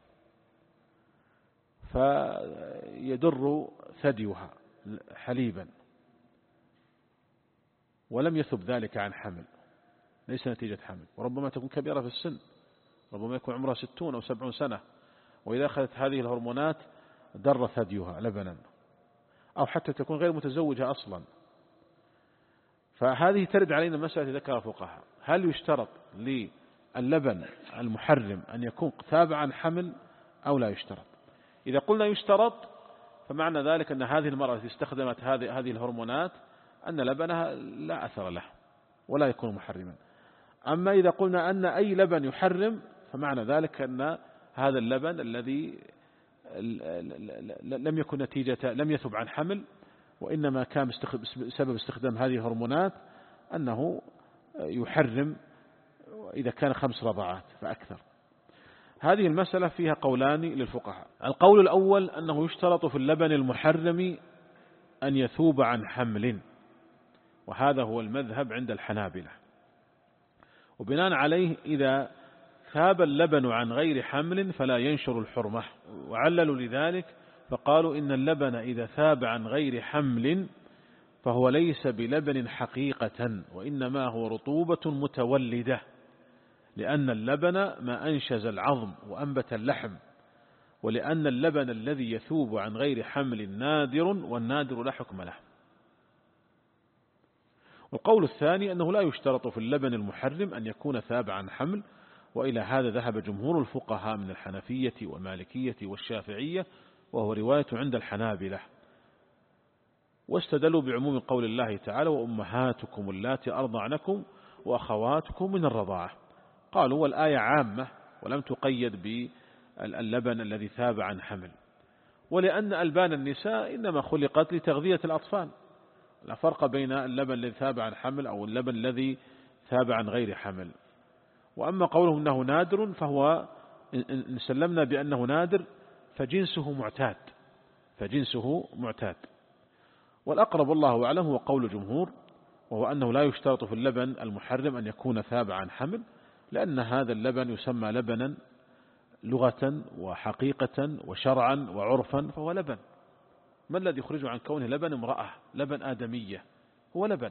فيدر ثديها حليبا، ولم يثب ذلك عن حمل، ليس نتيجة حمل، وربما تكون كبيرة في السن، ربما يكون عمرها ستون أو سبعون سنة، وإذا أخذت هذه الهرمونات در ثديها لبنا، أو حتى تكون غير متزوجة أصلا. فهذه ترد علينا مسألة ذكر الفقهاء: هل يشترط للبن المحرم أن يكون تابعا عن حمل أو لا يشترط؟ إذا قلنا يشترط فمعنى ذلك أن هذه المرأة التي استخدمت هذه هذه الهرمونات أن لبنها لا أثر له ولا يكون محرما. أما إذا قلنا أن أي لبن يحرم فمعنى ذلك أن هذا اللبن الذي لم يكن نتيجة لم يثب عن حمل، وإنما كان سبب استخدام هذه الهرمونات أنه يحرم إذا كان خمس رضعات فأكثر. هذه المسألة فيها قولان للفقهاء. القول الأول أنه يشترط في اللبن المحرم أن يثوب عن حمل، وهذا هو المذهب عند الحنابلة، وبناء عليه إذا ثاب اللبن عن غير حمل فلا ينشر الحرمة. وعللوا لذلك فقالوا إن اللبن إذا ثاب عن غير حمل فهو ليس بلبن حقيقة، وإنما هو رطوبة متولدة، لأن اللبن ما أنشز العظم وأنبت اللحم، ولأن اللبن الذي يثوب عن غير حمل نادر، والنادر لا حكم له. والقول الثاني أنه لا يشترط في اللبن المحرم أن يكون ثاب عن حمل، وإلى هذا ذهب جمهور الفقهاء من الحنفية والمالكية والشافعية، وهو رواية عند الحنابلة، واستدلوا بعموم قول الله تعالى: وأمهاتكم اللاتي أرضعنكم وأخواتكم من الرضاعة. قالوا والآية عامة ولم تقيد باللبن الذي ثاب عن حمل، ولأن ألبان النساء إنما خلقت لتغذية الأطفال، لا فرق بين اللبن الذي ثاب عن حمل أو اللبن الذي ثاب عن غير حمل. وأما قوله أنه نادر فهو إن سلمنا بأنه نادر فجنسه معتاد فجنسه معتاد والأقرب الله أعلم هو قول جمهور، وهو أنه لا يشترط في اللبن المحرم أن يكون ثاب عن حمل، لأن هذا اللبن يسمى لبنا لغة وحقيقة وشرعا وعرفا، فهو لبن ما الذي يخرجه عن كونه لبن امرأة لبن آدمية؟ هو لبن.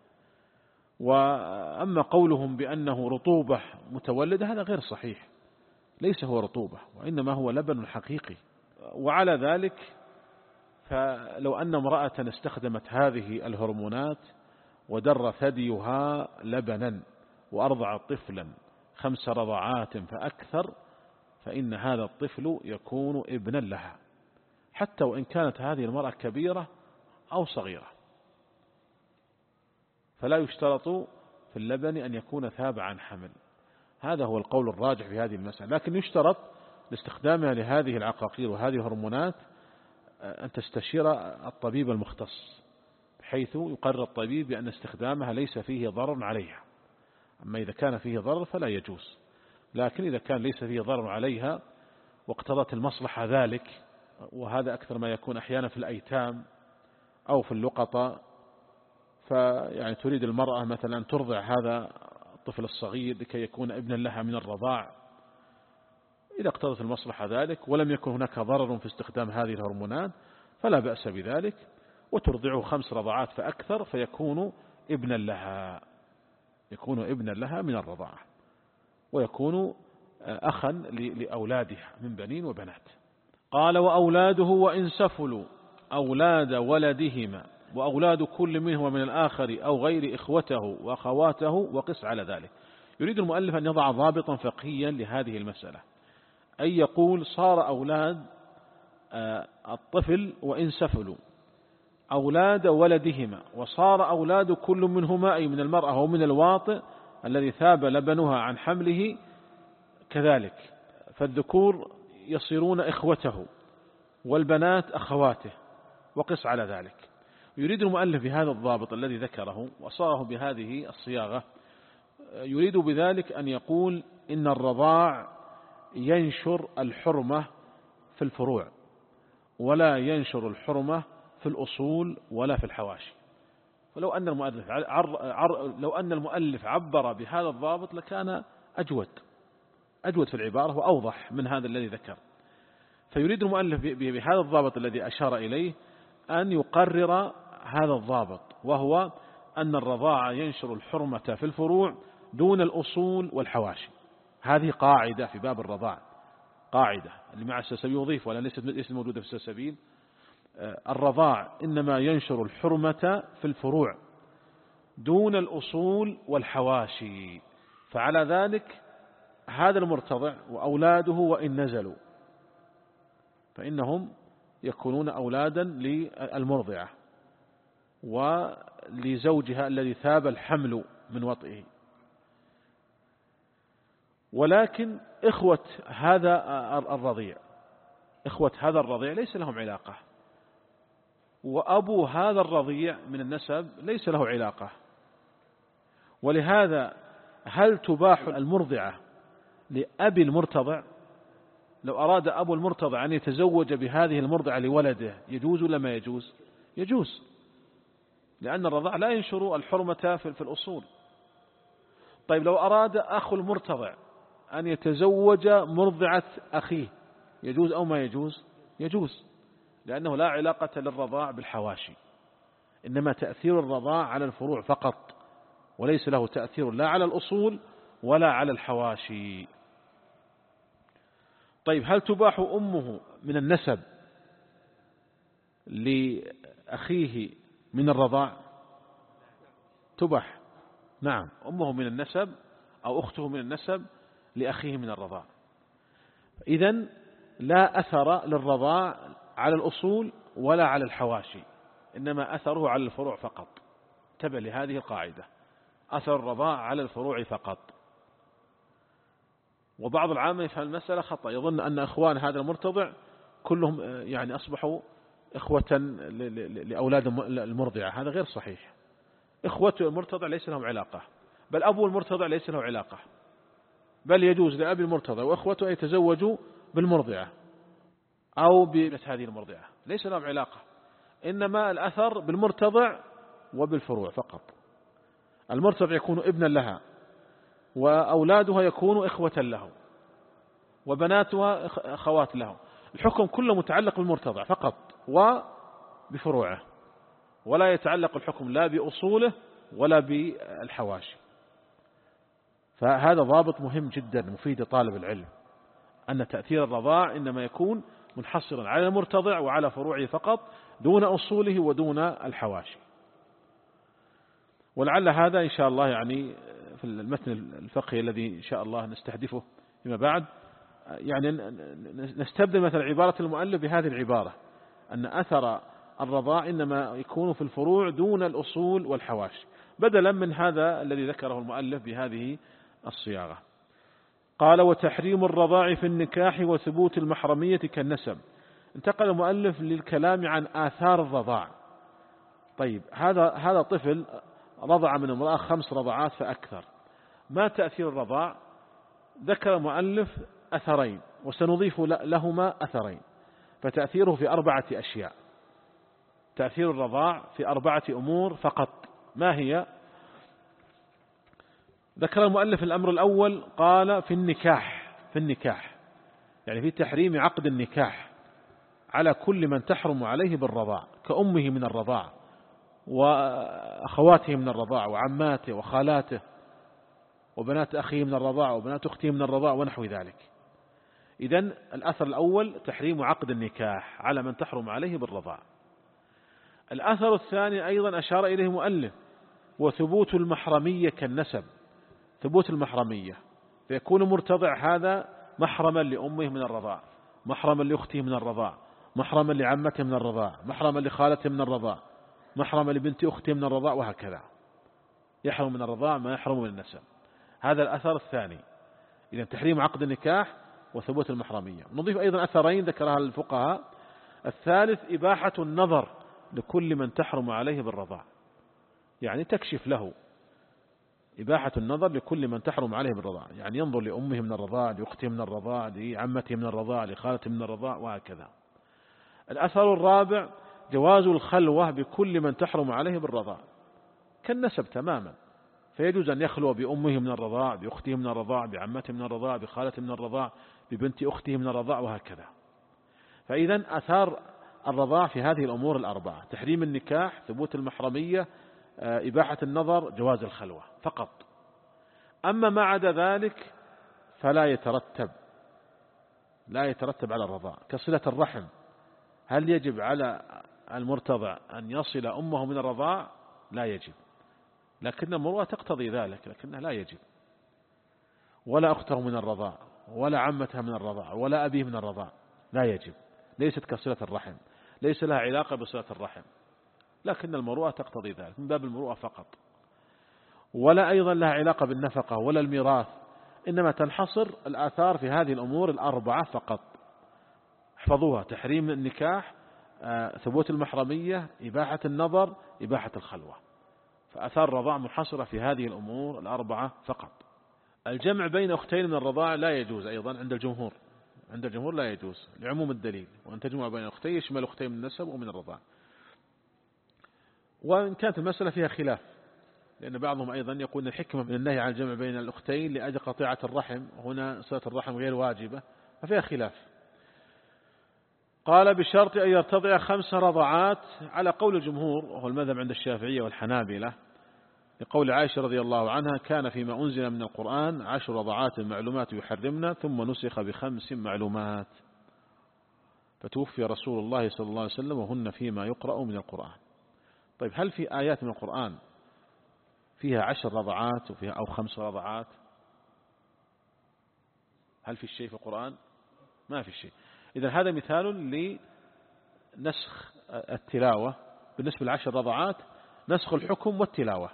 وأما قولهم بأنه رطوبة متولدة هذا غير صحيح، ليس هو رطوبة وإنما هو لبن حقيقي. وعلى ذلك فلو أن امرأة استخدمت هذه الهرمونات ودر ثديها لبنا وأرضعت طفلا خمس رضعات فأكثر، فإن هذا الطفل يكون ابنا لها، حتى وإن كانت هذه المرأة كبيرة أو صغيرة. فلا يشترط في اللبن أن يكون ثابع عن حمل، هذا هو القول الراجح في هذه المسألة. لكن يشترط لاستخدامها لهذه العقاقير وهذه الهرمونات أن تستشير الطبيب المختص، بحيث يقرر الطبيب بأن استخدامها ليس فيه ضرر عليها. أما إذا كان فيه ضرر فلا يجوز، لكن إذا كان ليس فيه ضرر عليها واقتضت المصلحة ذلك، وهذا أكثر ما يكون أحيانا في الأيتام أو في اللقطة، فيعني تريد المرأة مثلا ترضع هذا الطفل الصغير لكي يكون ابنا لها من الرضاع، إذا اقتضت المصلحة ذلك ولم يكن هناك ضرر في استخدام هذه الهرمونات فلا بأس بذلك، وترضعه خمس رضعات فأكثر فيكون ابنا لها، يكون ابنا لها من الرضاعة، ويكون أخا لأولادها من بنين وبنات. قال وأولاده وإن سفلوا أولاد ولدهما وأولاد كل منهما من الآخر أو غير إخوته وأخواته وقس على ذلك. يريد المؤلف أن يضع ضابطا فقهيا لهذه المسألة، أي يقول صار أولاد الطفل وإن سفلوا أولاد ولدهما وصار أولاد كل منهما أي من المرأة ومن الواطئ الذي ثاب لبنها عن حمله كذلك، فالذكور يصيرون إخوته والبنات أخواته وقس على ذلك. يريد المؤلف بهذا الضابط الذي ذكره وصاره بهذه الصياغة، يريد بذلك أن يقول إن الرضاع ينشر الحرمة في الفروع ولا ينشر الحرمة في الأصول ولا في الحواشي. فلو أن المؤلف عر عر لو أن المؤلف عبر بهذا الضابط لكان أجود أجود في العبارة وأوضح من هذا الذي ذكر. فيريد المؤلف بهذا الضابط الذي أشار إليه أن يقرر هذا الضابط، وهو أن الرضاعة ينشر الحرمة في الفروع دون الأصول والحواشي. هذه قاعدة في باب الرضاعة، قاعدة اللي مع السلسبيل يضيف ولا ليست موجودة في السلسبيل. الرضاع إنما ينشر الحرمة في الفروع دون الأصول والحواشي، فعلى ذلك هذا المرتضع وأولاده وإن نزلوا فإنهم يكونون أولادا للمرضعة ولزوجها الذي ثاب الحمل من وطئه. ولكن إخوة هذا الرضيع إخوة هذا الرضيع ليس لهم علاقة، وأبو هذا الرضيع من النسب ليس له علاقة. ولهذا هل تباح المرضعة لأبي المرتضع؟ لو أراد أبو المرتضع أن يتزوج بهذه المرضعة لولده يجوز ولا ما يجوز؟ يجوز، لأن الرضاع لا ينشر الحرمة في الأصول. طيب لو أراد أخو المرتضع أن يتزوج مرضعة أخيه يجوز أو ما يجوز؟ يجوز، لأنه لا علاقة للرضاع بالحواشي، إنما تأثير الرضاع على الفروع فقط، وليس له تأثير لا على الأصول ولا على الحواشي. طيب هل تباح أمه من النسب لأخيه من الرضاع؟ تباح، نعم، أمه من النسب أو أخته من النسب لأخيه من الرضاع. إذن لا أثر للرضاع على الأصول ولا على الحواشي، إنما أثره على الفروع فقط. تبع لهذه القاعدة، أثر الرضاع على الفروع فقط. وبعض العامة يفهم المسألة خطأ، يظن أن أخوان هذا المرتضع كلهم يعني أصبحوا إخوة لأولاد المرضعة، هذا غير صحيح. إخوة المرتضع ليس لهم علاقة، بل أبو المرتضع ليس له علاقة، بل يجوز لأبي المرتضع وإخوته يتزوجوا بالمرضعة أو بابنة هذه المرضعة، ليس لهم علاقة، إنما الأثر بالمرتضع وبالفروع فقط. المرتضع يكون ابنا لها وأولادها يكونوا إخوة له وبناتها أخوات له، الحكم كله متعلق بالمرتضع فقط بفروعه، ولا يتعلق الحكم لا بأصوله ولا بالحواشي. فهذا ضابط مهم جدا مفيد لطالب العلم، أن تأثير الرضاع إنما يكون منحصرا على المرتضع وعلى فروعه فقط دون أصوله ودون الحواشي. ولعل هذا إن شاء الله يعني في المتن الفقهي الذي إن شاء الله نستهدفه فيما بعد يعني نستبدل مثل عبارة المؤلف بهذه العبارة، أن أثر الرضاع إنما يكون في الفروع دون الأصول والحواشي، بدلا من هذا الذي ذكره المؤلف بهذه الصياغة. قال: وتحريم الرضاع في النكاح وثبوت المحرمية كالنسب. انتقل المؤلف للكلام عن آثار الرضاع. طيب هذا هذا طفل رضع من امرأة خمس رضعات فأكثر، ما تأثير الرضاع؟ ذكر المؤلف أثرين وسنضيف لهما أثرين، فتأثيره في أربعة أشياء. تأثير الرضاع في أربعة أمور فقط. ما هي؟ ذكر المؤلف الأمر الأول قال في النكاح، في النكاح يعني في تحريم عقد النكاح على كل من تحرم عليه بالرضاع، كأمه من الرضاع وأخواته من الرضاع وعماته وخالاته وبنات أخيه من الرضاع وبنات أخته من الرضاع ونحو ذلك. إذن الأثر الأول تحريم عقد النكاح على من تحرم عليه بالرضاع. الأثر الثاني أيضا أشار إليه مؤلف، وثبوت المحرمية كالنسب. ثبوت المحرمية، فيكون مرتضع هذا محرما لأمه من الرضاع، محرما لأخته من الرضاع، محرما لعمته من الرضاع، محرما لخالته من الرضاع، محرما لبنت أخته من الرضاع، وهكذا يحرم من الرضاع ما يحرم من النسب. هذا الأثر الثاني، إذا تحريم عقد النكاح وثبوت المحرمية. نضيف أيضا أثرين ذكرها الفقهاء. الثالث إباحة النظر لكل من تحرم عليه بالرضاع، يعني تكشف له، إباحة النظر لكل من تحرم عليه بالرضاع، يعني ينظر لأمه من الرضاع، لأخته من الرضاع، لعمته من الرضاع، لخالته من الرضاع، وهكذا. الأثر الرابع جواز الخلوة بكل من تحرم عليه بالرضاع كالنسب تماما، فيجوز أن يخلو بأمه من الرضاع، بأخته من الرضاع، بعمته من الرضاع، بخالته من الرضاع، ببنت أخته من الرضاع، وهكذا. فإذا أثار الرضاع في هذه الأمور الأربعة: تحريم النكاح، ثبوت المحرمية، إباحة النظر، جواز الخلوة فقط. أما ما عدا ذلك فلا يترتب لا يترتب على الرضاع، كصلة الرحم. هل يجب على المرتضع أن يصل أمه من الرضاع؟ لا يجب، لكن المروءة تقتضي ذلك، لكنها لا يجب. ولا أخته من الرضاع، ولا عمتها من الرضاع، ولا أبيه من الرضاع، لا يجب. ليست كصلة الرحم، ليس لها علاقة بصلة الرحم، لكن المروءة تقتضي ذلك من باب المروءة فقط. ولا أيضا لها علاقة بالنفقة ولا الميراث، إنما تنحصر الآثار في هذه الأمور الأربعة فقط. احفظوها: تحريم النكاح، ثبوت المحرمية، إباحة النظر، إباحة الخلوة. فآثار الرضاع منحصرة في هذه الأمور الأربعة فقط. الجمع بين أختين من الرضاع لا يجوز أيضا عند الجمهور، عند الجمهور لا يجوز لعموم الدليل، وأن تجمع بين أختين يشمل أختين من النسب ومن الرضاع. وإن كانت المسألة فيها خلاف، لأن بعضهم أيضا يقول الحكمة من النهي عن الجمع بين الأختين لأجل قطيعة الرحم، هنا صلة الرحم غير واجبة، ففيها خلاف. قال: بشرط أن يرتضع خمس رضعات على قول الجمهور، وهو المذهب عند الشافعية والحنابلة، لقول عائشة رضي الله عنها: كان فيما أنزل من القرآن عشر رضعات معلومات يحرمنا ثم نسخ بخمس معلومات، فتوفي رسول الله صلى الله عليه وسلم وهن فيما يقرأ من القرآن. طيب هل في آيات من القرآن فيها عشر رضعات وفيها أو خمس رضعات؟ هل في شيء في القرآن؟ ما في شيء. إذا هذا مثال لنسخ التلاوة بالنسبة لعشر رضعات، نسخ الحكم والتلاوة،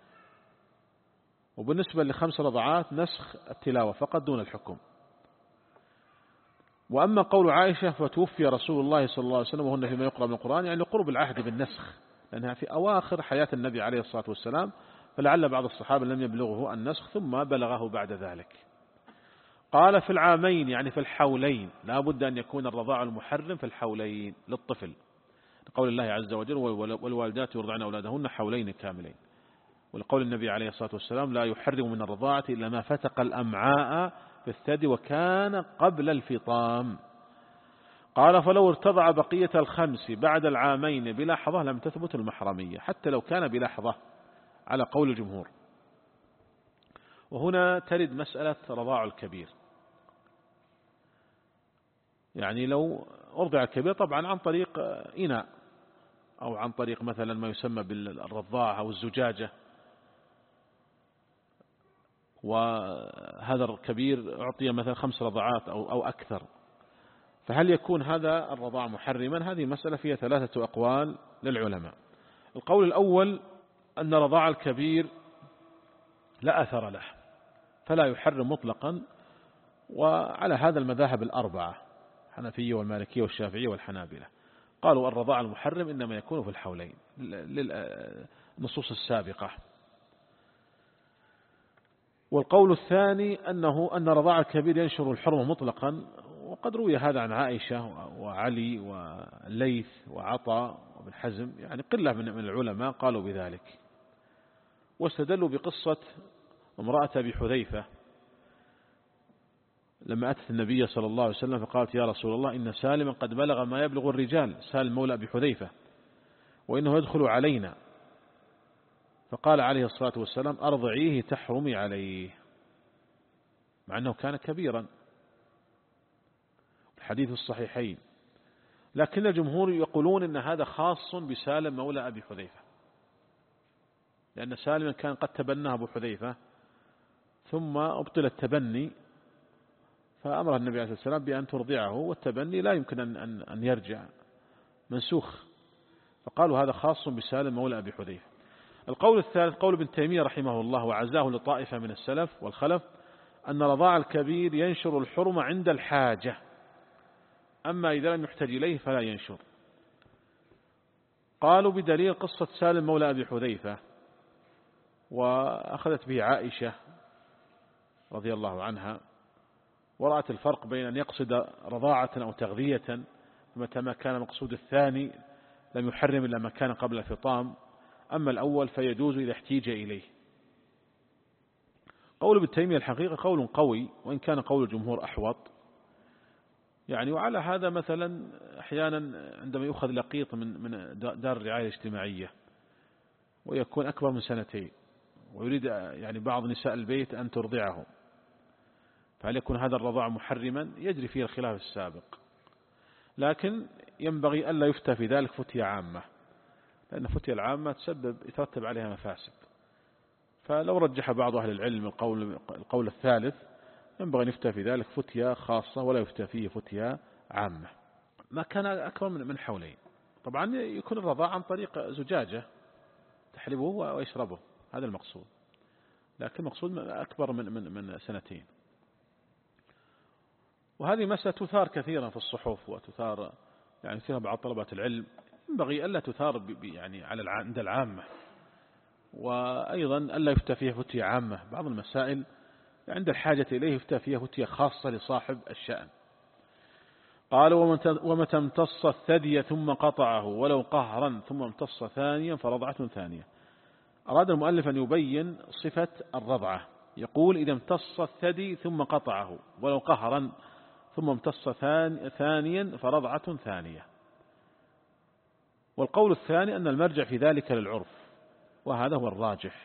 وبالنسبة لخمس رضعات نسخ التلاوة فقط دون الحكم. وأما قول عائشة فتوفي رسول الله صلى الله عليه وسلم وهن فيما يقرأ من القرآن، يعني قرب العهد بالنسخ، لأنها في أواخر حياة النبي عليه الصلاة والسلام، فلعل بعض الصحابة لم يبلغه النسخ ثم بلغه بعد ذلك. قال: في العامين، يعني في الحولين، لا بد أن يكون الرضاع المحرم في الحولين للطفل، لقول الله عز وجل: والوالدات يرضعن أولادهن حولين كاملين، ولقول النبي عليه الصلاة والسلام: لا يحرم من الرضاعة إلا ما فتق الأمعاء في الثدي وكان قبل الفطام. قال فلو ارتضع بقية الخمس بعد العامين بلحظة لم تثبت المحرمية حتى لو كان بلحظة على قول الجمهور. وهنا ترد مسألة رضاع الكبير، يعني لو أرضع الكبير طبعا عن طريق إناء أو عن طريق مثلا ما يسمى بالرضاعة أو الزجاجة، وهذا الكبير أعطي مثلا خمس رضعات أو أو أكثر، فهل يكون هذا الرضاع محرما؟ هذه مسألة فيها ثلاثة أقوال للعلماء. القول الأول أن رضاع الكبير لا أثر له فلا يحرم مطلقا، وعلى هذا المذاهب الأربعة الحنفية والمالكية والشافعية والحنابلة قالوا الرضاع المحرم إنما يكون في الحولين للنصوص السابقة. والقول الثاني أنه أن رضاع الكبير ينشر الحرمة مطلقا، وقد روي هذا عن عائشة وعلي والليث وعطاء وابن حزم، يعني قلة من العلماء قالوا بذلك، واستدلوا بقصة امرأة أبي حذيفة لما أتت النبي صلى الله عليه وسلم فقالت يا رسول الله إن سالما قد بلغ ما يبلغ الرجال، سالم مولى أبي حذيفة، وإنه يدخل علينا، فقال عليه الصلاة والسلام أرضعيه تحرمي عليه، مع أنه كان كبيرا، الحديث الصحيحين. لكن الجمهور يقولون إن هذا خاص بسالم مولى أبي حذيفة، لأن سالما كان قد تبناه أبو حذيفة ثم أبطل التبني، فأمر النبي عليه الصلاة والسلام بأن ترضعه، والتبني لا يمكن أن أن يرجع، منسوخ، فقالوا هذا خاص بسالم مولى أبي حذيفة. القول الثالث قول ابن تيمية رحمه الله وعزاه لطائفة من السلف والخلف أن رضاع الكبير ينشر الحرمة عند الحاجة، أما إذا لم يحتج إليه فلا ينشر. قالوا بدليل قصة سالم مولى أبي حذيفة، وأخذت به عائشة رضي الله عنها، ورأت الفرق بين أن يقصد رضاعة أو تغذية، متى ما كان مقصود الثاني لم يحرم إلا ما كان قبل الفطام، أما الأول فيجوز إذا احتيج إليه. قول ابن تيمية الحقيقة قول قوي، وإن كان قول الجمهور أحوط، يعني وعلى هذا مثلا أحيانا عندما يؤخذ لقيط من من دار الرعاية الاجتماعية ويكون أكبر من سنتين ويريد يعني بعض نساء البيت أن ترضعه، فهل يكون هذا الرضاع محرما؟ يجري فيه الخلاف السابق، لكن ينبغي ألا يفتى في ذلك فتية عامة، لأن فتية العامة تسبب يترتب عليها مفاسد. فلو رجح بعض أهل العلم القول, القول الثالث ينبغي أن يفتى في ذلك فتية خاصة ولا يفتى فيه فتية عامة. ما كان أكبر من حولين، طبعا يكون الرضاع عن طريق زجاجة تحلبه ويشربه، هذا المقصود، لكن المقصود أكبر من, من, من سنتين. وهذه مسألة تثار كثيرا في الصحف وتثار يعني فيها بعض طلبة العلم، ينبغي ألا تثار يعني على عند العامة، وأيضا ألا يفتى فيها فتية عامة. بعض المسائل عند الحاجة إليه يفتى فيها فتية خاصة لصاحب الشأن. قال ومتى امتص الثدي ثم قطعه ولو قهرا ثم امتص ثانيا فرضعة ثانية. أراد المؤلف أن يبين صفة الرضعة، يقول إذا امتص الثدي ثم قطعه ولو قهرا ثم امتص ثانيا فرضعة ثانية. والقول الثاني أن المرجع في ذلك للعرف، وهذا هو الراجح.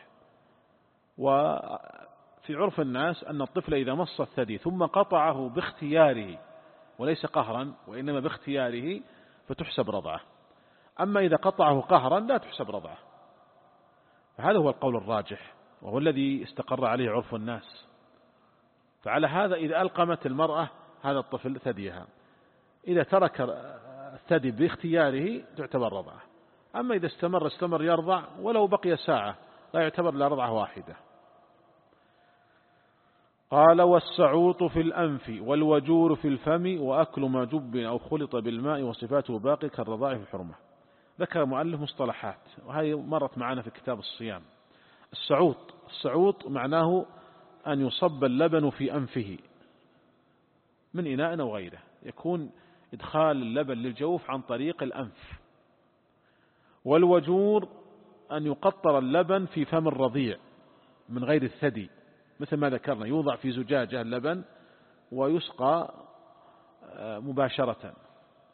وفي عرف الناس أن الطفل إذا مص الثدي ثم قطعه باختياره وليس قهرا وإنما باختياره فتحسب رضعة، أما إذا قطعه قهرا لا تحسب رضعة. فهذا هو القول الراجح وهو الذي استقر عليه عرف الناس. فعلى هذا إذا ألقمت المرأة هذا الطفل ثديها، إذا ترك الثدي باختياره تعتبر رضعة، أما إذا استمر استمر يرضع ولو بقي ساعة لا يعتبر إلا رضعة واحدة. قال والسعوط في الأنف والوجور في الفم وأكل ما جب أو خلط بالماء وصفاته باقي كالرضاع في الحرمة. ذكر مؤلف مصطلحات وهي مرت معنا في كتاب الصيام. السعوط السعوط معناه أن يصب اللبن في أنفه من إناء أو غيره، يكون إدخال اللبن للجوف عن طريق الأنف. والوجور أن يقطر اللبن في فم الرضيع من غير الثدي، مثل ما ذكرنا يوضع في زجاجة اللبن ويسقى مباشرة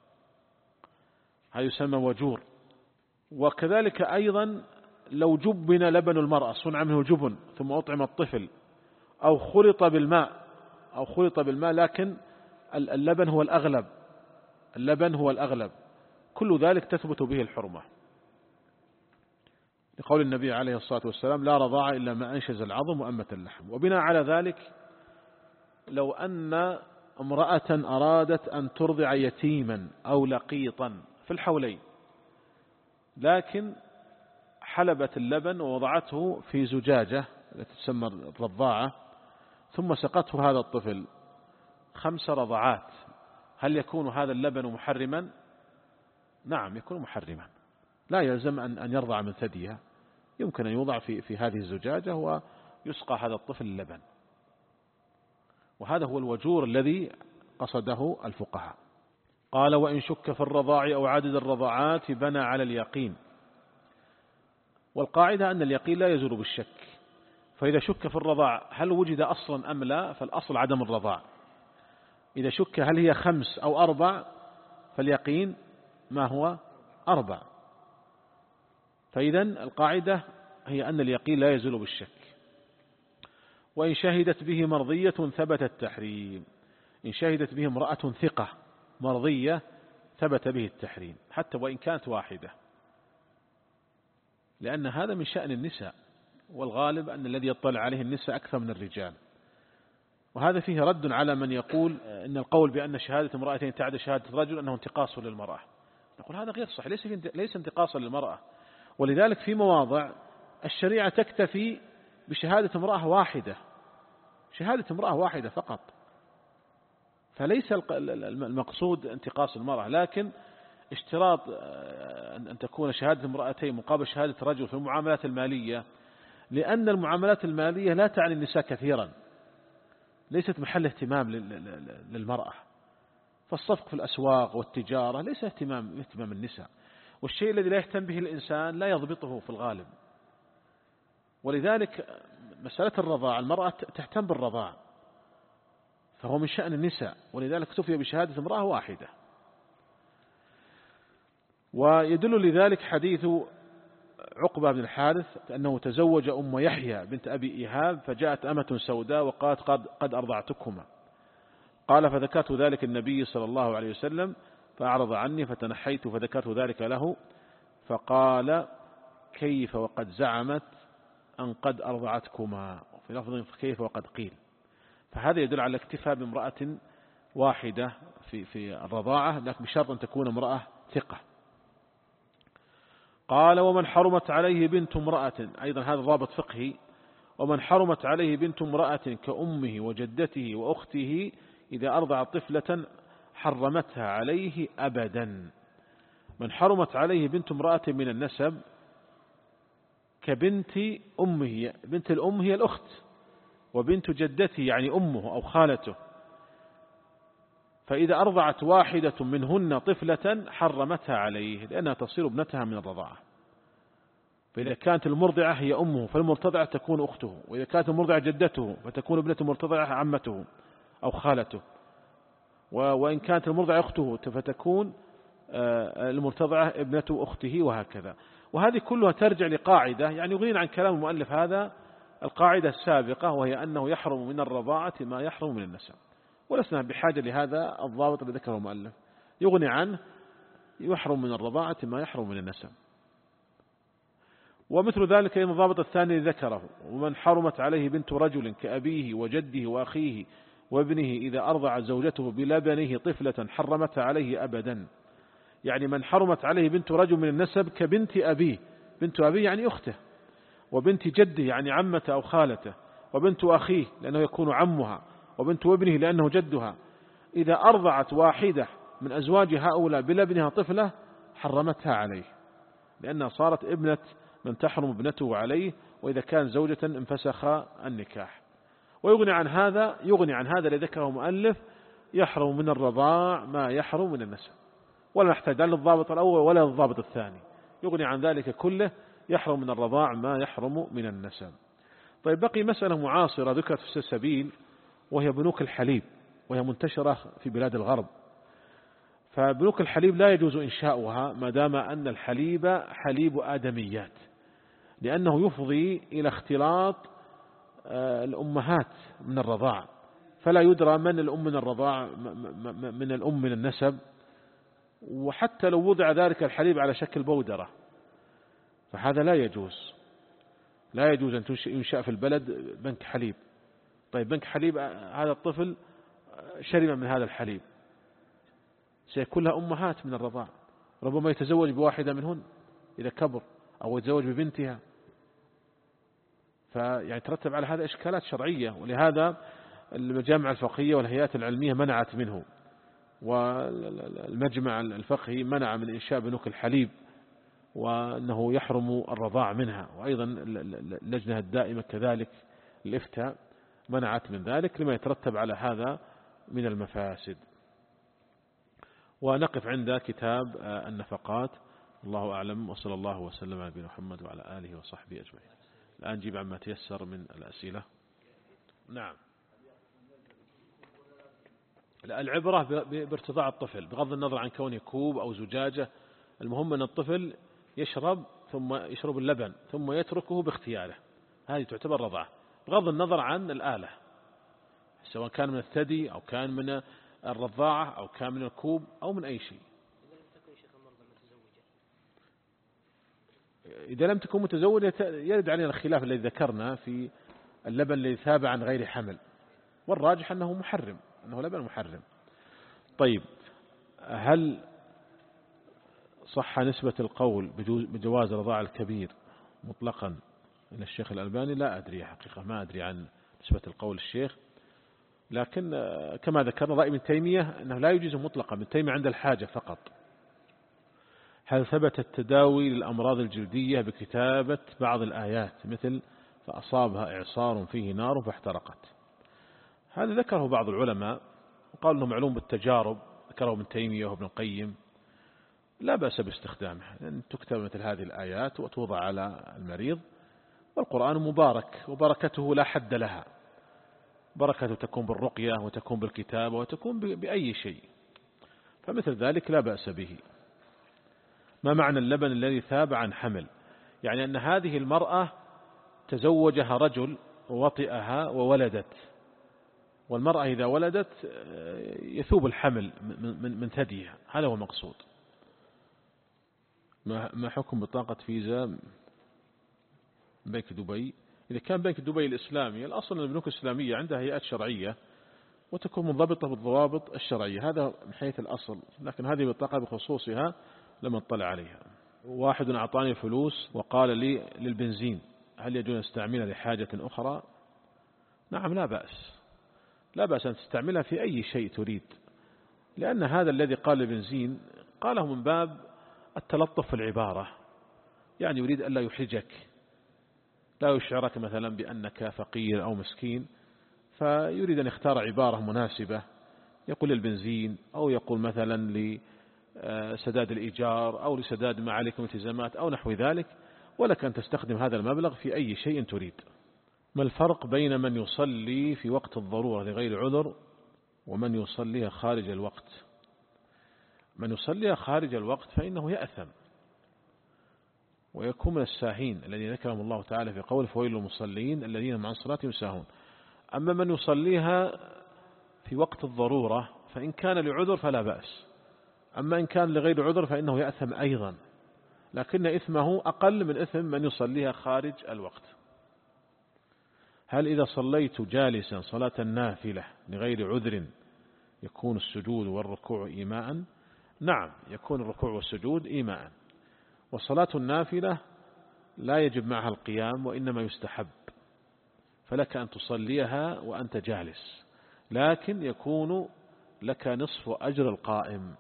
هذا يسمى وجور. وكذلك أيضا لو جبن لبن المرأة، صنع منه جبن ثم أطعم الطفل، أو خلط بالماء أو خلط بالماء لكن اللبن هو الأغلب اللبن هو الأغلب كل ذلك تثبت به الحرمة، لقول النبي عليه الصلاة والسلام: لا رضاع إلا ما أنشز العظم وأمة اللحم. وبناء على ذلك لو أن امرأة أرادت أن ترضع يتيما أو لقيطا في الحولين، لكن حلبت اللبن ووضعته في زجاجة التي تسمى الرضاعة ثم سقته هذا الطفل خمس رضعات، هل يكون هذا اللبن محرما؟ نعم يكون محرما، لا يلزم أن يرضع من ثديها، يمكن أن يوضع في في هذه الزجاجة ويسقى هذا الطفل اللبن. وهذا هو الوجور الذي قصده الفقهاء. قال: وإن شك في الرضاع أو عدد الرضاعات بنى على اليقين. والقاعدة أن اليقين لا يزول بالشك، فإذا شك في الرضاع هل وجد أصلا أم لا، فالأصل عدم الرضاع. إذا شك هل هي خمس أو أربع فاليقين ما هو أربع. فإذا القاعدة هي أن اليقين لا يزول بالشك. وإن شهدت به مرضية ثبت التحريم، إن شهدت به امرأة ثقة مرضية ثبت به التحريم حتى وإن كانت واحدة، لأن هذا من شأن النساء، والغالب أن الذي يطلع عليه النساء أكثر من الرجال. وهذا فيه رد على من يقول أن القول بأن شهادة امرأتين تعد شهادة الرجل أنه انتقاص للمرأة. نقول هذا غير صحيح، ليس ليس انتقاصا للمرأة. ولذلك في مواضع الشريعة تكتفي بشهادة امرأة واحدة، شهادة امرأة واحدة فقط، فليس المقصود انتقاص المرأة، لكن اشتراط أن تكون شهادة امرأتين مقابل شهادة رجل في المعاملات المالية، لأن المعاملات المالية لا تعني النساء كثيرا، ليست محل اهتمام للمرأة. فالصفق في الأسواق والتجارة ليس اهتمام اهتمام النساء، والشيء الذي لا يهتم به الإنسان لا يضبطه في الغالب. ولذلك مسألة الرضاع المرأة تهتم بالرضاع، فهو من شأن النساء، ولذلك اكتفي بشهادة امرأة واحدة. ويدل لذلك حديث عقبة بن الحارث أنه تزوج أم يحيى بنت أبي إيهاب، فجاءت أمة سوداء وقالت: قد, قد أرضعتكما. قال: فذكرت ذلك النبي صلى الله عليه وسلم فأعرض عني فتنحيت فذكرت ذلك له، فقال: كيف وقد زعمت أن قد أرضعتكما، في لفظ كيف وقد قيل. فهذا يدل على الاكتفاء بامرأة واحدة في في الرضاعة، لكن بشرط أن تكون امرأة ثقة. قال: ومن حرمت عليه بنت امرأة، أيضا هذا ضابط فقهي، ومن حرمت عليه بنت امرأة كأمه وجدته وأخته إذا أرضع طفلة حرمتها عليه أبدا. من حرمت عليه بنت امرأة من النسب كبنت أمه، بنت الأم هي الأخت، وبنت جدته يعني أمه أو خالته، فإذا أرضعت واحدة منهن طفلة حرمتها عليه لأنها تصير ابنتها من الرضاعة. فإذا كانت المرضعة هي أمه فالمرتضعة تكون أخته، وإذا كانت المرضعة جدته فتكون ابنة المرتضعة عمته أو خالته، وإن كانت المرضعة أخته فتكون المرتضعة ابنة أخته، وهكذا. وهذه كلها ترجع لقاعدة، يعني يغنين عن كلام المؤلف هذا القاعدة السابقة، وهي أنه يحرم من الرضاعة ما يحرم من النسب، ولسنا بحاجة لهذا الضابط الذي ذكره المؤلف، يغني عنه يحرم من الرضاعة ما يحرم من النسب. ومثل ذلك أيضا الضابط الثاني ذكره: ومن حرمت عليه بنت رجل كأبيه وجده وأخيه وابنه إذا أرضع زوجته بلبنه طفلة حرمتها عليه أبدا. يعني من حرمت عليه بنت رجل من النسب كبنت أبيه، بنت أبيه يعني أخته، وبنت جده يعني عمته أو خالته، وبنت أخيه لأنه يكون عمها، وبنت ابنه لأنه جدها، إذا أرضعت واحدة من أزواج هؤلاء بلبنها طفلة حرمتها عليه، لأنها صارت ابنة من تحرم ابنته عليه، وإذا كان زوجة انفسخ النكاح. ويغني عن هذا يغني عن هذا الذي ذكره مؤلف: يحرم من الرضاع ما يحرم من النسب، ولا نحتاج لا للضابط الأول ولا للضابط الثاني، يغني عن ذلك كله، يحرم من الرضاع ما يحرم من النسب. طيب، بقي مسألة معاصرة ذكرت في السبيل، وهي بنوك الحليب، وهي منتشرة في بلاد الغرب. فبنوك الحليب لا يجوز إنشاؤها ما دام أن الحليب حليب آدميات، لأنه يفضي إلى اختلاط الأمهات من الرضاع، فلا يدرى من الأم من الرضاع من الأم من النسب، وحتى لو وضع ذلك الحليب على شكل بودرة فهذا لا يجوز. لا يجوز أن ينشأ في البلد بنك حليب. طيب بنك حليب، هذا الطفل شرب من هذا الحليب، سيكون لها أمهات من الرضاع، ربما يتزوج بواحدة منهن إذا كبر، أو يتزوج ببنتها، فيعني ترتب على هذا إشكالات شرعية. ولهذا المجامع الفقهية والهيئات العلمية منعت منه، والمجمع الفقهي منع من إنشاء بنوك الحليب، وأنه يحرم الرضاع منها، وأيضا اللجنة الدائمة كذلك الإفتاء منعت من ذلك لما يترتب على هذا من المفاسد. ونقف عند كتاب النفقات. الله أعلم، وصلى الله وسلم على نبينا محمد وعلى آله وصحبه أجمعين. الآن نجيب عما تيسر من الأسئلة. نعم، العبرة بارتضاع الطفل بغض النظر عن كونه كوب أو زجاجة، المهم أن الطفل يشرب ثم يشرب اللبن ثم يتركه باختياره، هذه تعتبر رضعة بغض النظر عن الآلة، سواء كان من الثدي أو كان من الرضاعة أو كان من الكوب أو من أي شيء. إذا لم تكن متزوجة يرد علينا الخلاف الذي ذكرنا في اللبن الذي ثاب عن غير حمل، والراجح أنه محرم، أنه لبن محرم. طيب، هل صح نسبة القول بجواز رضاع الكبير مطلقا إلى الشيخ الألباني؟ لا أدري حقيقة، ما أدري عن نسبة القول الشيخ، لكن كما ذكرنا رأي ابن تيمية أنه لا يجوز مطلقا، ابن تيمية عند الحاجة فقط. هل ثبت التداوي للأمراض الجلدية بكتابة بعض الآيات مثل فأصابها إعصار فيه نار فاحترقت؟ هذا ذكره بعض العلماء وقال أنه معلوم بالتجارب، ذكره ابن تيمية وابن القيم، لا بأس باستخدامه، لأن تكتب مثل هذه الآيات وتوضع على المريض، والقرآن مبارك وبركته لا حد لها، بركته تكون بالرقية وتكون بالكتابة وتكون بأي شيء، فمثل ذلك لا بأس به. ما معنى اللبن الذي ثاب عن حمل؟ يعني أن هذه المرأة تزوجها رجل ووطئها وولدت، والمرأة إذا ولدت يثوب الحمل من ثديها، هذا هو المقصود. ما حكم بطاقة فيزا بنك دبي؟ إذا كان بنك دبي الإسلامي، الأصل أن البنوك الإسلامية عندها هيئات شرعية وتكون منضبطة بالضوابط الشرعية، هذا من حيث الأصل، لكن هذه البطاقة بخصوصها لم اطلع عليها. واحد أعطاني فلوس وقال لي للبنزين، هل يجوز أن استعملها لحاجة أخرى؟ نعم، لا بأس، لا بأس أن تستعملها في أي شيء تريد، لأن هذا الذي قال البنزين قاله من باب التلطف في العبارة، يعني يريد أن لا يحرجك، لا يشعرك مثلا بأنك فقير أو مسكين، فيريد أن يختار عبارة مناسبة، يقول للبنزين أو يقول مثلا لسداد الإيجار أو لسداد ما عليكم التزامات أو نحو ذلك، ولك أن تستخدم هذا المبلغ في أي شيء تريد. ما الفرق بين من يصلي في وقت الضرورة لغير عذر ومن يصليها خارج الوقت؟ من يصليها خارج الوقت فإنه يأثم ويكون من الساهين الذين ذكرهم الله تعالى في قول فويل للمصلين الذين هم عن صلاتهم ساهون. أما من يصليها في وقت الضرورة فإن كان لعذر فلا بأس، أما إن كان لغير عذر فإنه يأثم أيضا، لكن إثمه أقل من إثم من يصليها خارج الوقت. هل إذا صليت جالسا صلاة النافلة لغير عذر يكون السجود والركوع إيماء؟ نعم، يكون الركوع والسجود إيماء، وصلاة النافلة لا يجب معها القيام وإنما يستحب، فلك أن تصليها وأنت جالس، لكن يكون لك نصف أجر القائم،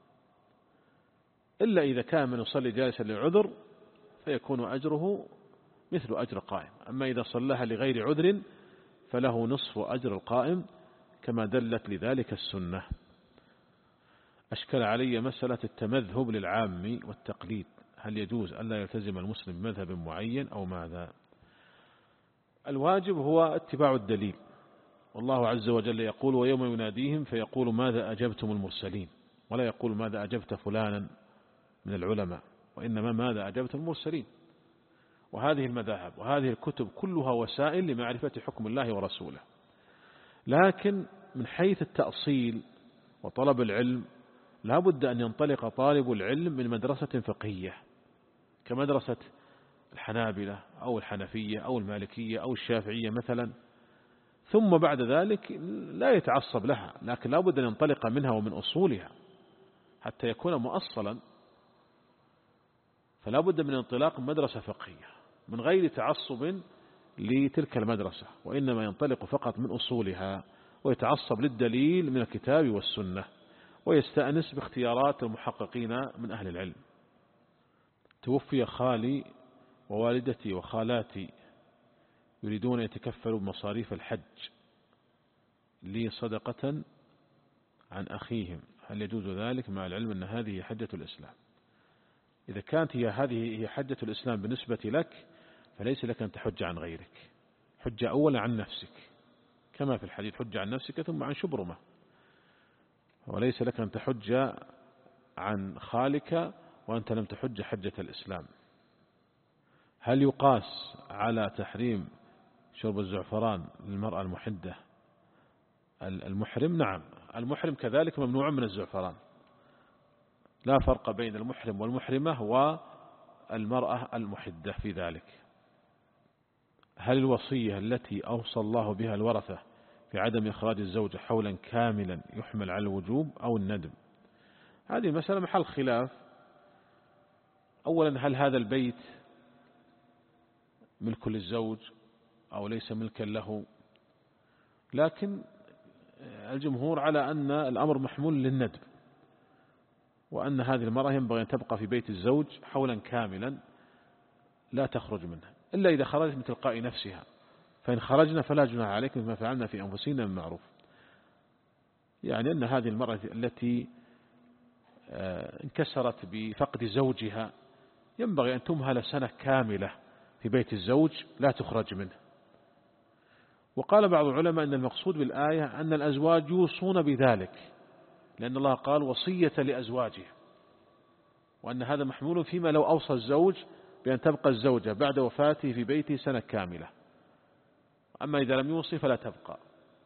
إلا إذا كان من يصلي جالسا للعذر فيكون أجره مثل أجر قائم، أما إذا صلىها لغير عذر فله نصف أجر القائم كما دلت لذلك السنة. أشكل علي مسألة التمذهب للعام والتقليد، هل يجوز أن لا يلتزم المسلم بمذهب معين أو ماذا؟ الواجب هو اتباع الدليل، والله عز وجل يقول ويوم يناديهم فيقول ماذا أجبتم المرسلين، ولا يقول ماذا أجبت فلانا من العلماء، وإنما ماذا أجبت المرسلين. وهذه المذاهب وهذه الكتب كلها وسائل لمعرفة حكم الله ورسوله. لكن من حيث التأصيل وطلب العلم لا بد أن ينطلق طالب العلم من مدرسة فقهية كمدرسة الحنابلة أو الحنفية أو المالكية أو الشافعية مثلا، ثم بعد ذلك لا يتعصب لها، لكن لا بد أن ينطلق منها ومن أصولها حتى يكون مؤصلا. فلا بد من انطلاق مدرسة فقهية من غير تعصب لتلك المدرسة، وإنما ينطلق فقط من أصولها ويتعصب للدليل من الكتاب والسنة، ويستأنس باختيارات المحققين من أهل العلم. توفي خالي ووالدتي وخالاتي يريدون أن يتكفلوا بمصاريف الحج لي صدقة عن أخيهم، هل يجوز ذلك مع العلم أن هذه حجة الإسلام؟ إذا كانت هي هذه هي حجة الإسلام بالنسبة لك فليس لك أن تحج عن غيرك، حج أولا عن نفسك كما في الحديث، حج عن نفسك ثم عن شبرمة، وليس لك أن تحج عن خالك وأنت لم تحج حجة الإسلام. هل يقاس على تحريم شرب الزعفران للمرأة المحدة المحرم؟ نعم، المحرم كذلك ممنوع من الزعفران، لا فرق بين المحرم والمحرمة والمرأة المحدة في ذلك. هل الوصية التي أوصى الله بها الورثة في عدم إخراج الزوجة حولا كاملا يحمل على الوجوب أو الندب؟ هذه مسألة محل خلاف. أولا، هل هذا البيت ملك للزوج أو ليس ملكا له؟ لكن الجمهور على أن الأمر محمول للندب، وأن هذه المرأة ينبغي أن تبقى في بيت الزوج حولا كاملا لا تخرج منه إلا إذا خرجت من تلقاء نفسها، فإن خرجنا فلا جناح عليكم بما فعلنا في أنفسنا من معروف. يعني أن هذه المرأة التي انكسرت بفقد زوجها ينبغي أن تمهل سنة كاملة في بيت الزوج لا تخرج منه. وقال بعض العلماء أن المقصود بالآية أن الأزواج يوصون بذلك، لأن الله قال وصية لأزواجه، وأن هذا محمول فيما لو أوصى الزوج بأن تبقى الزوجة بعد وفاته في بيته سنة كاملة، أما إذا لم يوصي فلا تبقى.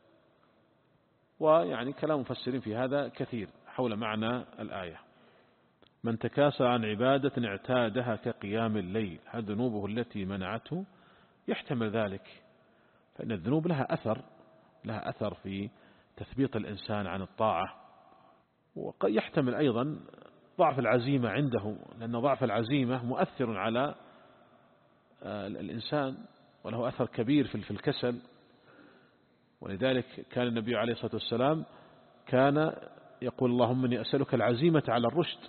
ويعني كلام مفسرين في هذا كثير حول معنى الآية. من تكاسى عن عبادة اعتادها كقيام الليل، هل ذنوبه التي منعته؟ يحتمل ذلك، فإن الذنوب لها أثر لها أثر في تثبيط الإنسان عن الطاعة، ويحتمل أيضا ضعف العزيمة عنده، لأن ضعف العزيمة مؤثر على الإنسان وله أثر كبير في الكسل. ولذلك كان النبي عليه الصلاة والسلام كان يقول اللهم إني أسألك العزيمة على الرشد،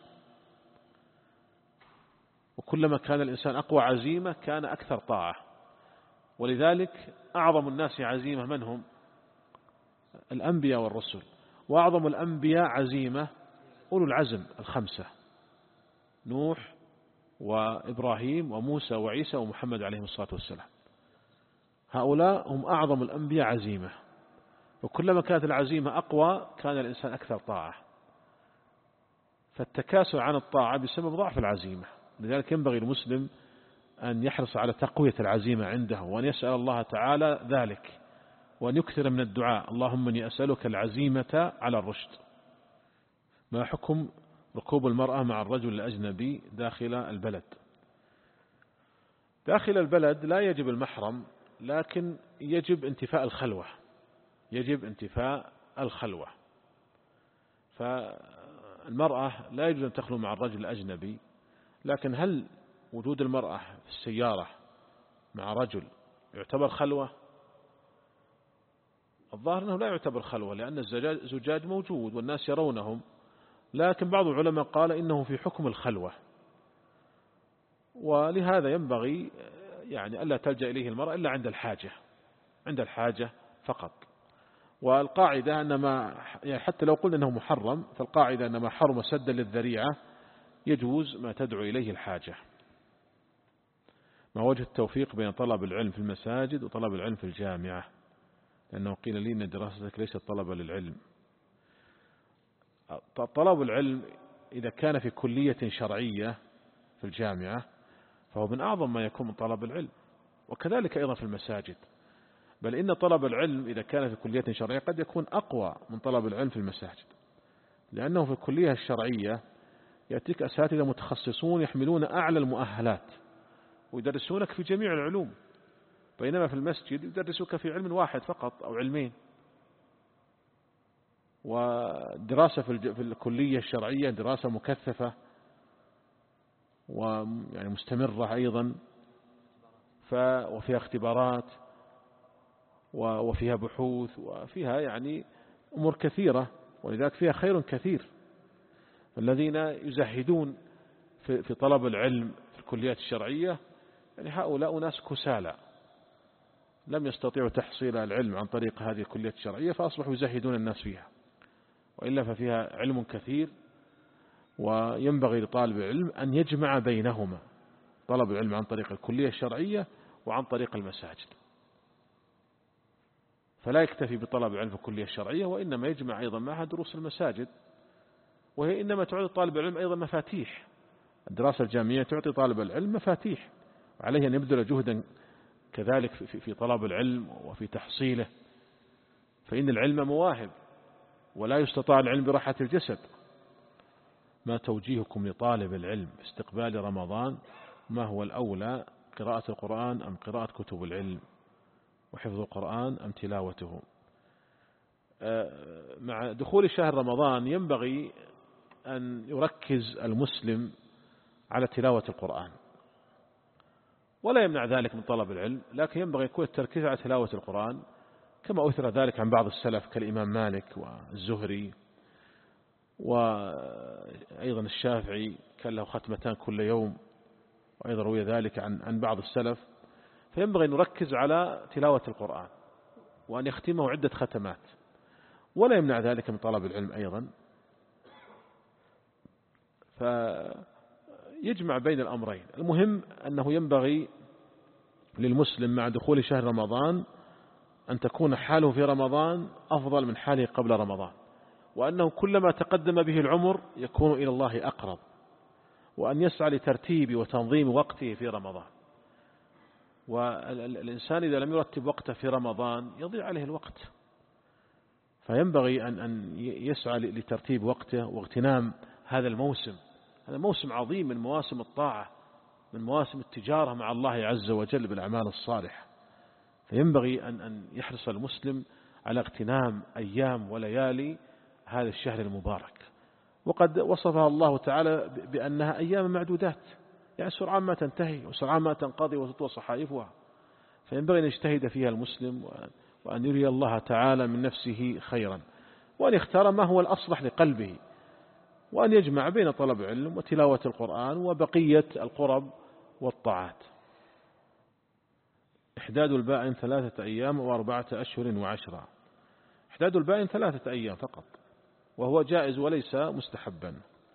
وكلما كان الإنسان أقوى عزيمة كان أكثر طاعة. ولذلك أعظم الناس عزيمة من هم؟ الأنبياء والرسل، وأعظم الأنبياء عزيمة أولو العزم الخمسة، نوح وإبراهيم وموسى وعيسى ومحمد عليه الصلاة والسلام. هؤلاء هم أعظم الأنبياء عزيمة، وكلما كانت العزيمة أقوى كان الإنسان أكثر طاعة. فالتكاسل عن الطاعة بسبب ضعف العزيمة، لذلك ينبغي المسلم أن يحرص على تقوية العزيمة عنده، وأن يسأل الله تعالى ذلك، وأن يكثر من الدعاء اللهم إني أسألك العزيمة على الرشد. ما حكم ركوب المرأة مع الرجل الأجنبي داخل البلد؟ داخل البلد لا يجب المحرم، لكن يجب انتفاء الخلوة يجب انتفاء الخلوة فالمرأة لا يجب أن تخلو مع الرجل الأجنبي، لكن هل وجود المرأة في السيارة مع رجل يعتبر خلوة؟ الظاهر أنه لا يعتبر خلوة، لأن الزجاج موجود والناس يرونهم، لكن بعض العلماء قال إنه في حكم الخلوة، ولهذا ينبغي يعني ألا تلجأ إليه المرأة إلا عند الحاجة عند الحاجة فقط. والقاعدة أنما يعني حتى لو قلنا أنه محرم، فالقاعدة أنما حرم سدا للذريعة يجوز ما تدعو إليه الحاجة. ما وجه التوفيق بين طلب العلم في المساجد وطلب العلم في الجامعة؟ لأنه قيل لي أن دراستك ليست طلبة للعلم. طلب العلم إذا كان في كلية شرعية في الجامعة فهو من أعظم ما يكون من طلب العلم، وكذلك أيضا في المساجد. بل إن طلب العلم إذا كان في كلية شرعية قد يكون أقوى من طلب العلم في المساجد، لأنه في الكلية الشرعية يأتيك أساتذة متخصصون يحملون أعلى المؤهلات ويدرسونك في جميع العلوم، بينما في المسجد يدرسوك في علم واحد فقط أو علمين. ودراسة في الكلية الشرعية دراسة مكثفة ويعني مستمرة أيضا، وفيها اختبارات وفيها بحوث وفيها يعني أمور كثيرة، ولذلك فيها خير كثير. الذين يزهدون في طلب العلم في الكليات الشرعية يعني هؤلاء ناس كسالى لم يستطيعوا تحصيل العلم عن طريق هذه الكليات الشرعية فأصبحوا يزهدون الناس فيها، وإلا ففيها علم كثير. وينبغي لطالب العلم أن يجمع بينهما، طلب العلم عن طريق الكلية الشرعية وعن طريق المساجد، فلا يكتفي بطلب العلم في الكلية الشرعية، وإنما يجمع أيضا معها دروس المساجد، وهي إنما تعطي طالب العلم أيضا مفاتيح. الدراسة الجامعية تعطي طالب العلم مفاتيح، وعليه أن يبذل جهدا كذلك في طلب العلم وفي تحصيله، فإن العلم مواهب ولا يستطاع العلم براحة الجسد. ما توجيهكم لطالب العلم في استقبال رمضان؟ ما هو الأولى، قراءة القرآن أم قراءة كتب العلم، وحفظ القرآن أم تلاوته؟ مع دخول شهر رمضان ينبغي أن يركز المسلم على تلاوة القرآن، ولا يمنع ذلك من طلب العلم، لكن ينبغي يكون التركيز على تلاوة القرآن كما أثر ذلك عن بعض السلف كالإمام مالك والزهري، وأيضا الشافعي كان له ختمتان كل يوم، وأيضا روي ذلك عن عن بعض السلف. فينبغي أن نركز على تلاوة القرآن وأن يختمه عدة ختمات، ولا يمنع ذلك من طلب العلم أيضا. فيجمع بين الأمرين. المهم أنه ينبغي للمسلم مع دخول شهر رمضان أن تكون حاله في رمضان أفضل من حاله قبل رمضان، وأنه كلما تقدم به العمر يكون إلى الله أقرب، وأن يسعى لترتيب وتنظيم وقته في رمضان. والإنسان إذا لم يرتب وقته في رمضان يضيع عليه الوقت، فينبغي أن أن يسعى لترتيب وقته واغتنام هذا الموسم. هذا موسم عظيم من مواسم الطاعة، من مواسم التجارة مع الله عز وجل بالأعمال الصالحة، فينبغي أن أن يحرص المسلم على اغتنام أيام وليالي هذا الشهر المبارك. وقد وصفها الله تعالى بأنها أيام معدودات، يعني سرعان ما تنتهي وسرعان ما تنقضي وتطوى صحائفها، فينبغي أن يجتهد فيها المسلم وأن يري الله تعالى من نفسه خيرا، وأن يختار ما هو الأصلح لقلبه، وأن يجمع بين طلب العلم وتلاوة القرآن وبقية القرب والطاعات. إحداد البائن ثلاثة أيام وأربعة أشهر وعشرة. إحداد البائن ثلاثة أيام فقط، وهو جائز وليس مستحبا.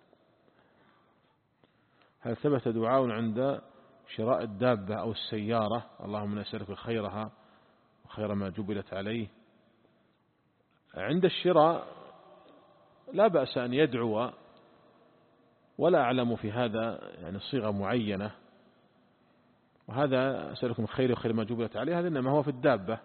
هل ثبت دعاء عند شراء الدابة أو السيارة؟ اللهم نسألك خيرها وخير ما جبلت عليه. عند الشراء لا بأس أن يدعو، ولا أعلم في هذا يعني صيغة معينة، وهذا أسألكم الخير وخير ما جبلت عليه، هذا إنما هو في الدابة.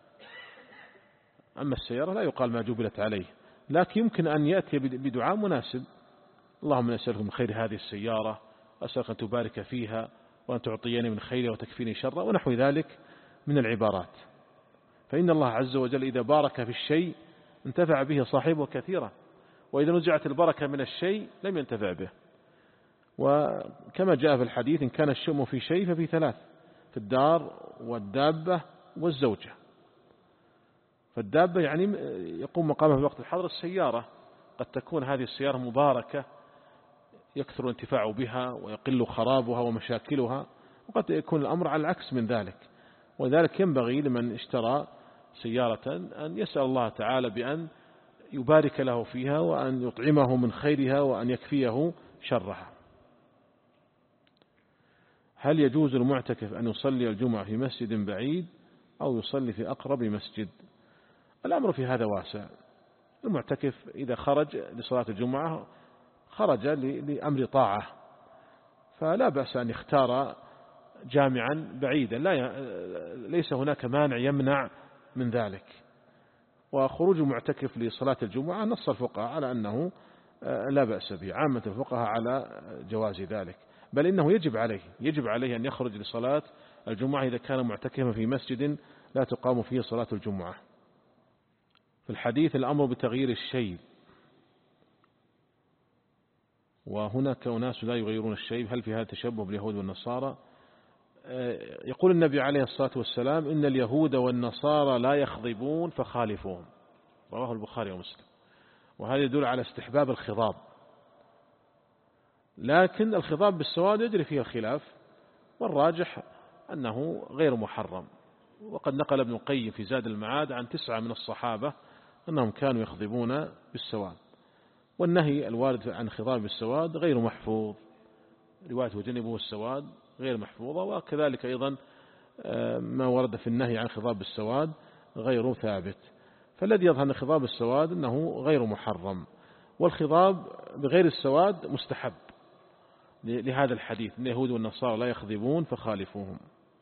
أما السيارة لا يقال ما جبلت عليه، لكن يمكن أن يأتي بدعاء مناسب. اللهم نسألكم من خير هذه السيارة، أسألك أن تبارك فيها وأن تعطيني من خيرها وتكفيني شرها، ونحو ذلك من العبارات. فإن الله عز وجل إذا بارك في الشيء انتفع به صاحبه كثيرا، وإذا نزعت البركة من الشيء لم ينتفع به. وكما جاء في الحديث إن كان الشؤم في شيء ففي ثلاث: في الدار والدابة والزوجة. فالدابة يعني يقوم مقامها في وقت الحظر السيارة، قد تكون هذه السيارة مباركة يكثر الانتفاع بها ويقل خرابها ومشاكلها، وقد يكون الأمر على العكس من ذلك. ولذلك ينبغي لمن اشترى سيارة أن يسأل الله تعالى بأن يبارك له فيها، وأن يطعمه من خيرها، وأن يكفيه شرها. هل يجوز المعتكف أن يصلي الجمعة في مسجد بعيد أو يصلي في أقرب مسجد؟ الأمر في هذا واسع. المعتكف إذا خرج لصلاة الجمعة خرج لأمر طاعة، فلا بأس أن يختار جامعا بعيدا، لا ي... ليس هناك مانع يمنع من ذلك. وخروج المعتكف لصلاة الجمعة نص الفقهاء على أنه لا بأس به، عامة الفقهاء على جواز ذلك، بل إنه يجب عليه يجب عليه أن يخرج لصلاة الجمعة إذا كان معتكفا في مسجد لا تقام فيه صلاة الجمعة. في الحديث الأمر بتغيير الشيب، وهناك أناس لا يغيرون الشيب، هل في هذا تشبه باليهود والنصارى؟ يقول النبي عليه الصلاة والسلام إن اليهود والنصارى لا يخضبون فخالفوهم، رواه البخاري ومسلم، وهذا يدل على استحباب الخضاب، لكن الخضاب بالسواد يجري فيه الخلاف، والراجح أنه غير محرم. وقد نقل ابن القيم في زاد المعاد عن تسعة من الصحابة أنهم كانوا يخضبون بالسواد، والنهي الوارد عن خضاب بالسواد غير محفوظ، رواية وجنبه السواد غير محفوظة، وكذلك أيضا ما ورد في النهي عن خضاب بالسواد غير ثابت. فالذي يظهر أن خضاب السواد أنه غير محرم، والخضاب بغير السواد مستحب لهذا الحديث إن اليهود والنصارى لا يخضبون فخالفوهم.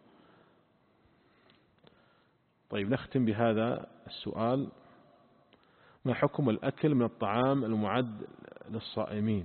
طيب نختم بهذا السؤال: ما حكم الأكل من الطعام المعد للصائمين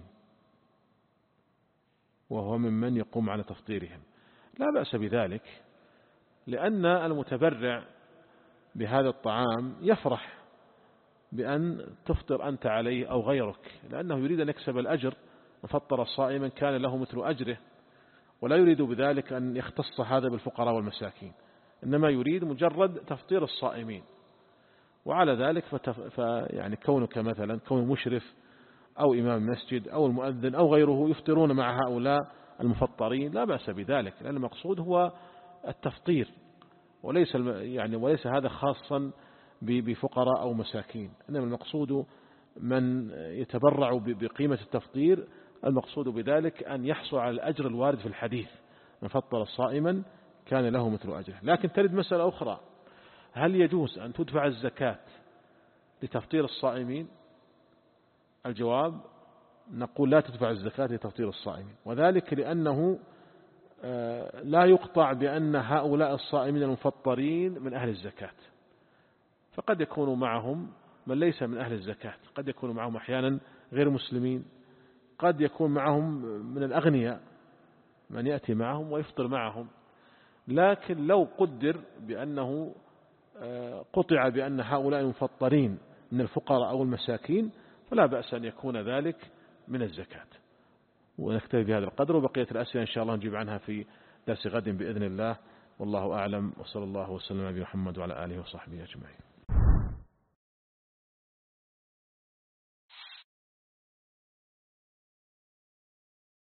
وهو ممن يقوم على تفطيرهم؟ لا بأس بذلك، لأن المتبرع بهذا الطعام يفرح بأن تفطر أنت عليه أو غيرك، لأنه يريد أن يكسب الأجر، وفطر صائما كان له مثل أجره، ولا يريد بذلك أن يختص هذا بالفقراء والمساكين، إنما يريد مجرد تفطير الصائمين. وعلى ذلك فتف... فيعني كونك مثلا كون مشرف أو إمام مسجد أو المؤذن أو غيره يفطرون مع هؤلاء المفطرين لا بأس بذلك، لأن المقصود هو التفطير، وليس يعني وليس هذا خاصا بفقراء أو مساكين، إنما المقصود من يتبرع بقيمة التفطير، المقصود بذلك أن يحصل على الأجر الوارد في الحديث: من فطر صائما كان له مثل أجره. لكن ترد مسألة أخرى: هل يجوز أن تدفع الزكاة لتفطير الصائمين؟ الجواب: نقول لا تدفع الزكاة لتفطير الصائمين، وذلك لأنه لا يقطع بأن هؤلاء الصائمين المفطرين من أهل الزكاة، فقد يكون معهم من ليس من أهل الزكاة، قد يكون معهم أحيانا غير مسلمين، قد يكون معهم من الأغنياء من يأتي معهم ويفطر معهم. لكن لو قدر بأنه قطع بأن هؤلاء المفطرين من الفقراء أو المساكين فلا بأس أن يكون ذلك من الزكاة. ونكتفي بهذا القدر، وبقية الأسئلة إن شاء الله نجيب عنها في درس غد بإذن الله، والله أعلم، وصلى الله وسلم على محمد وعلى آله وصحبه أجمعين.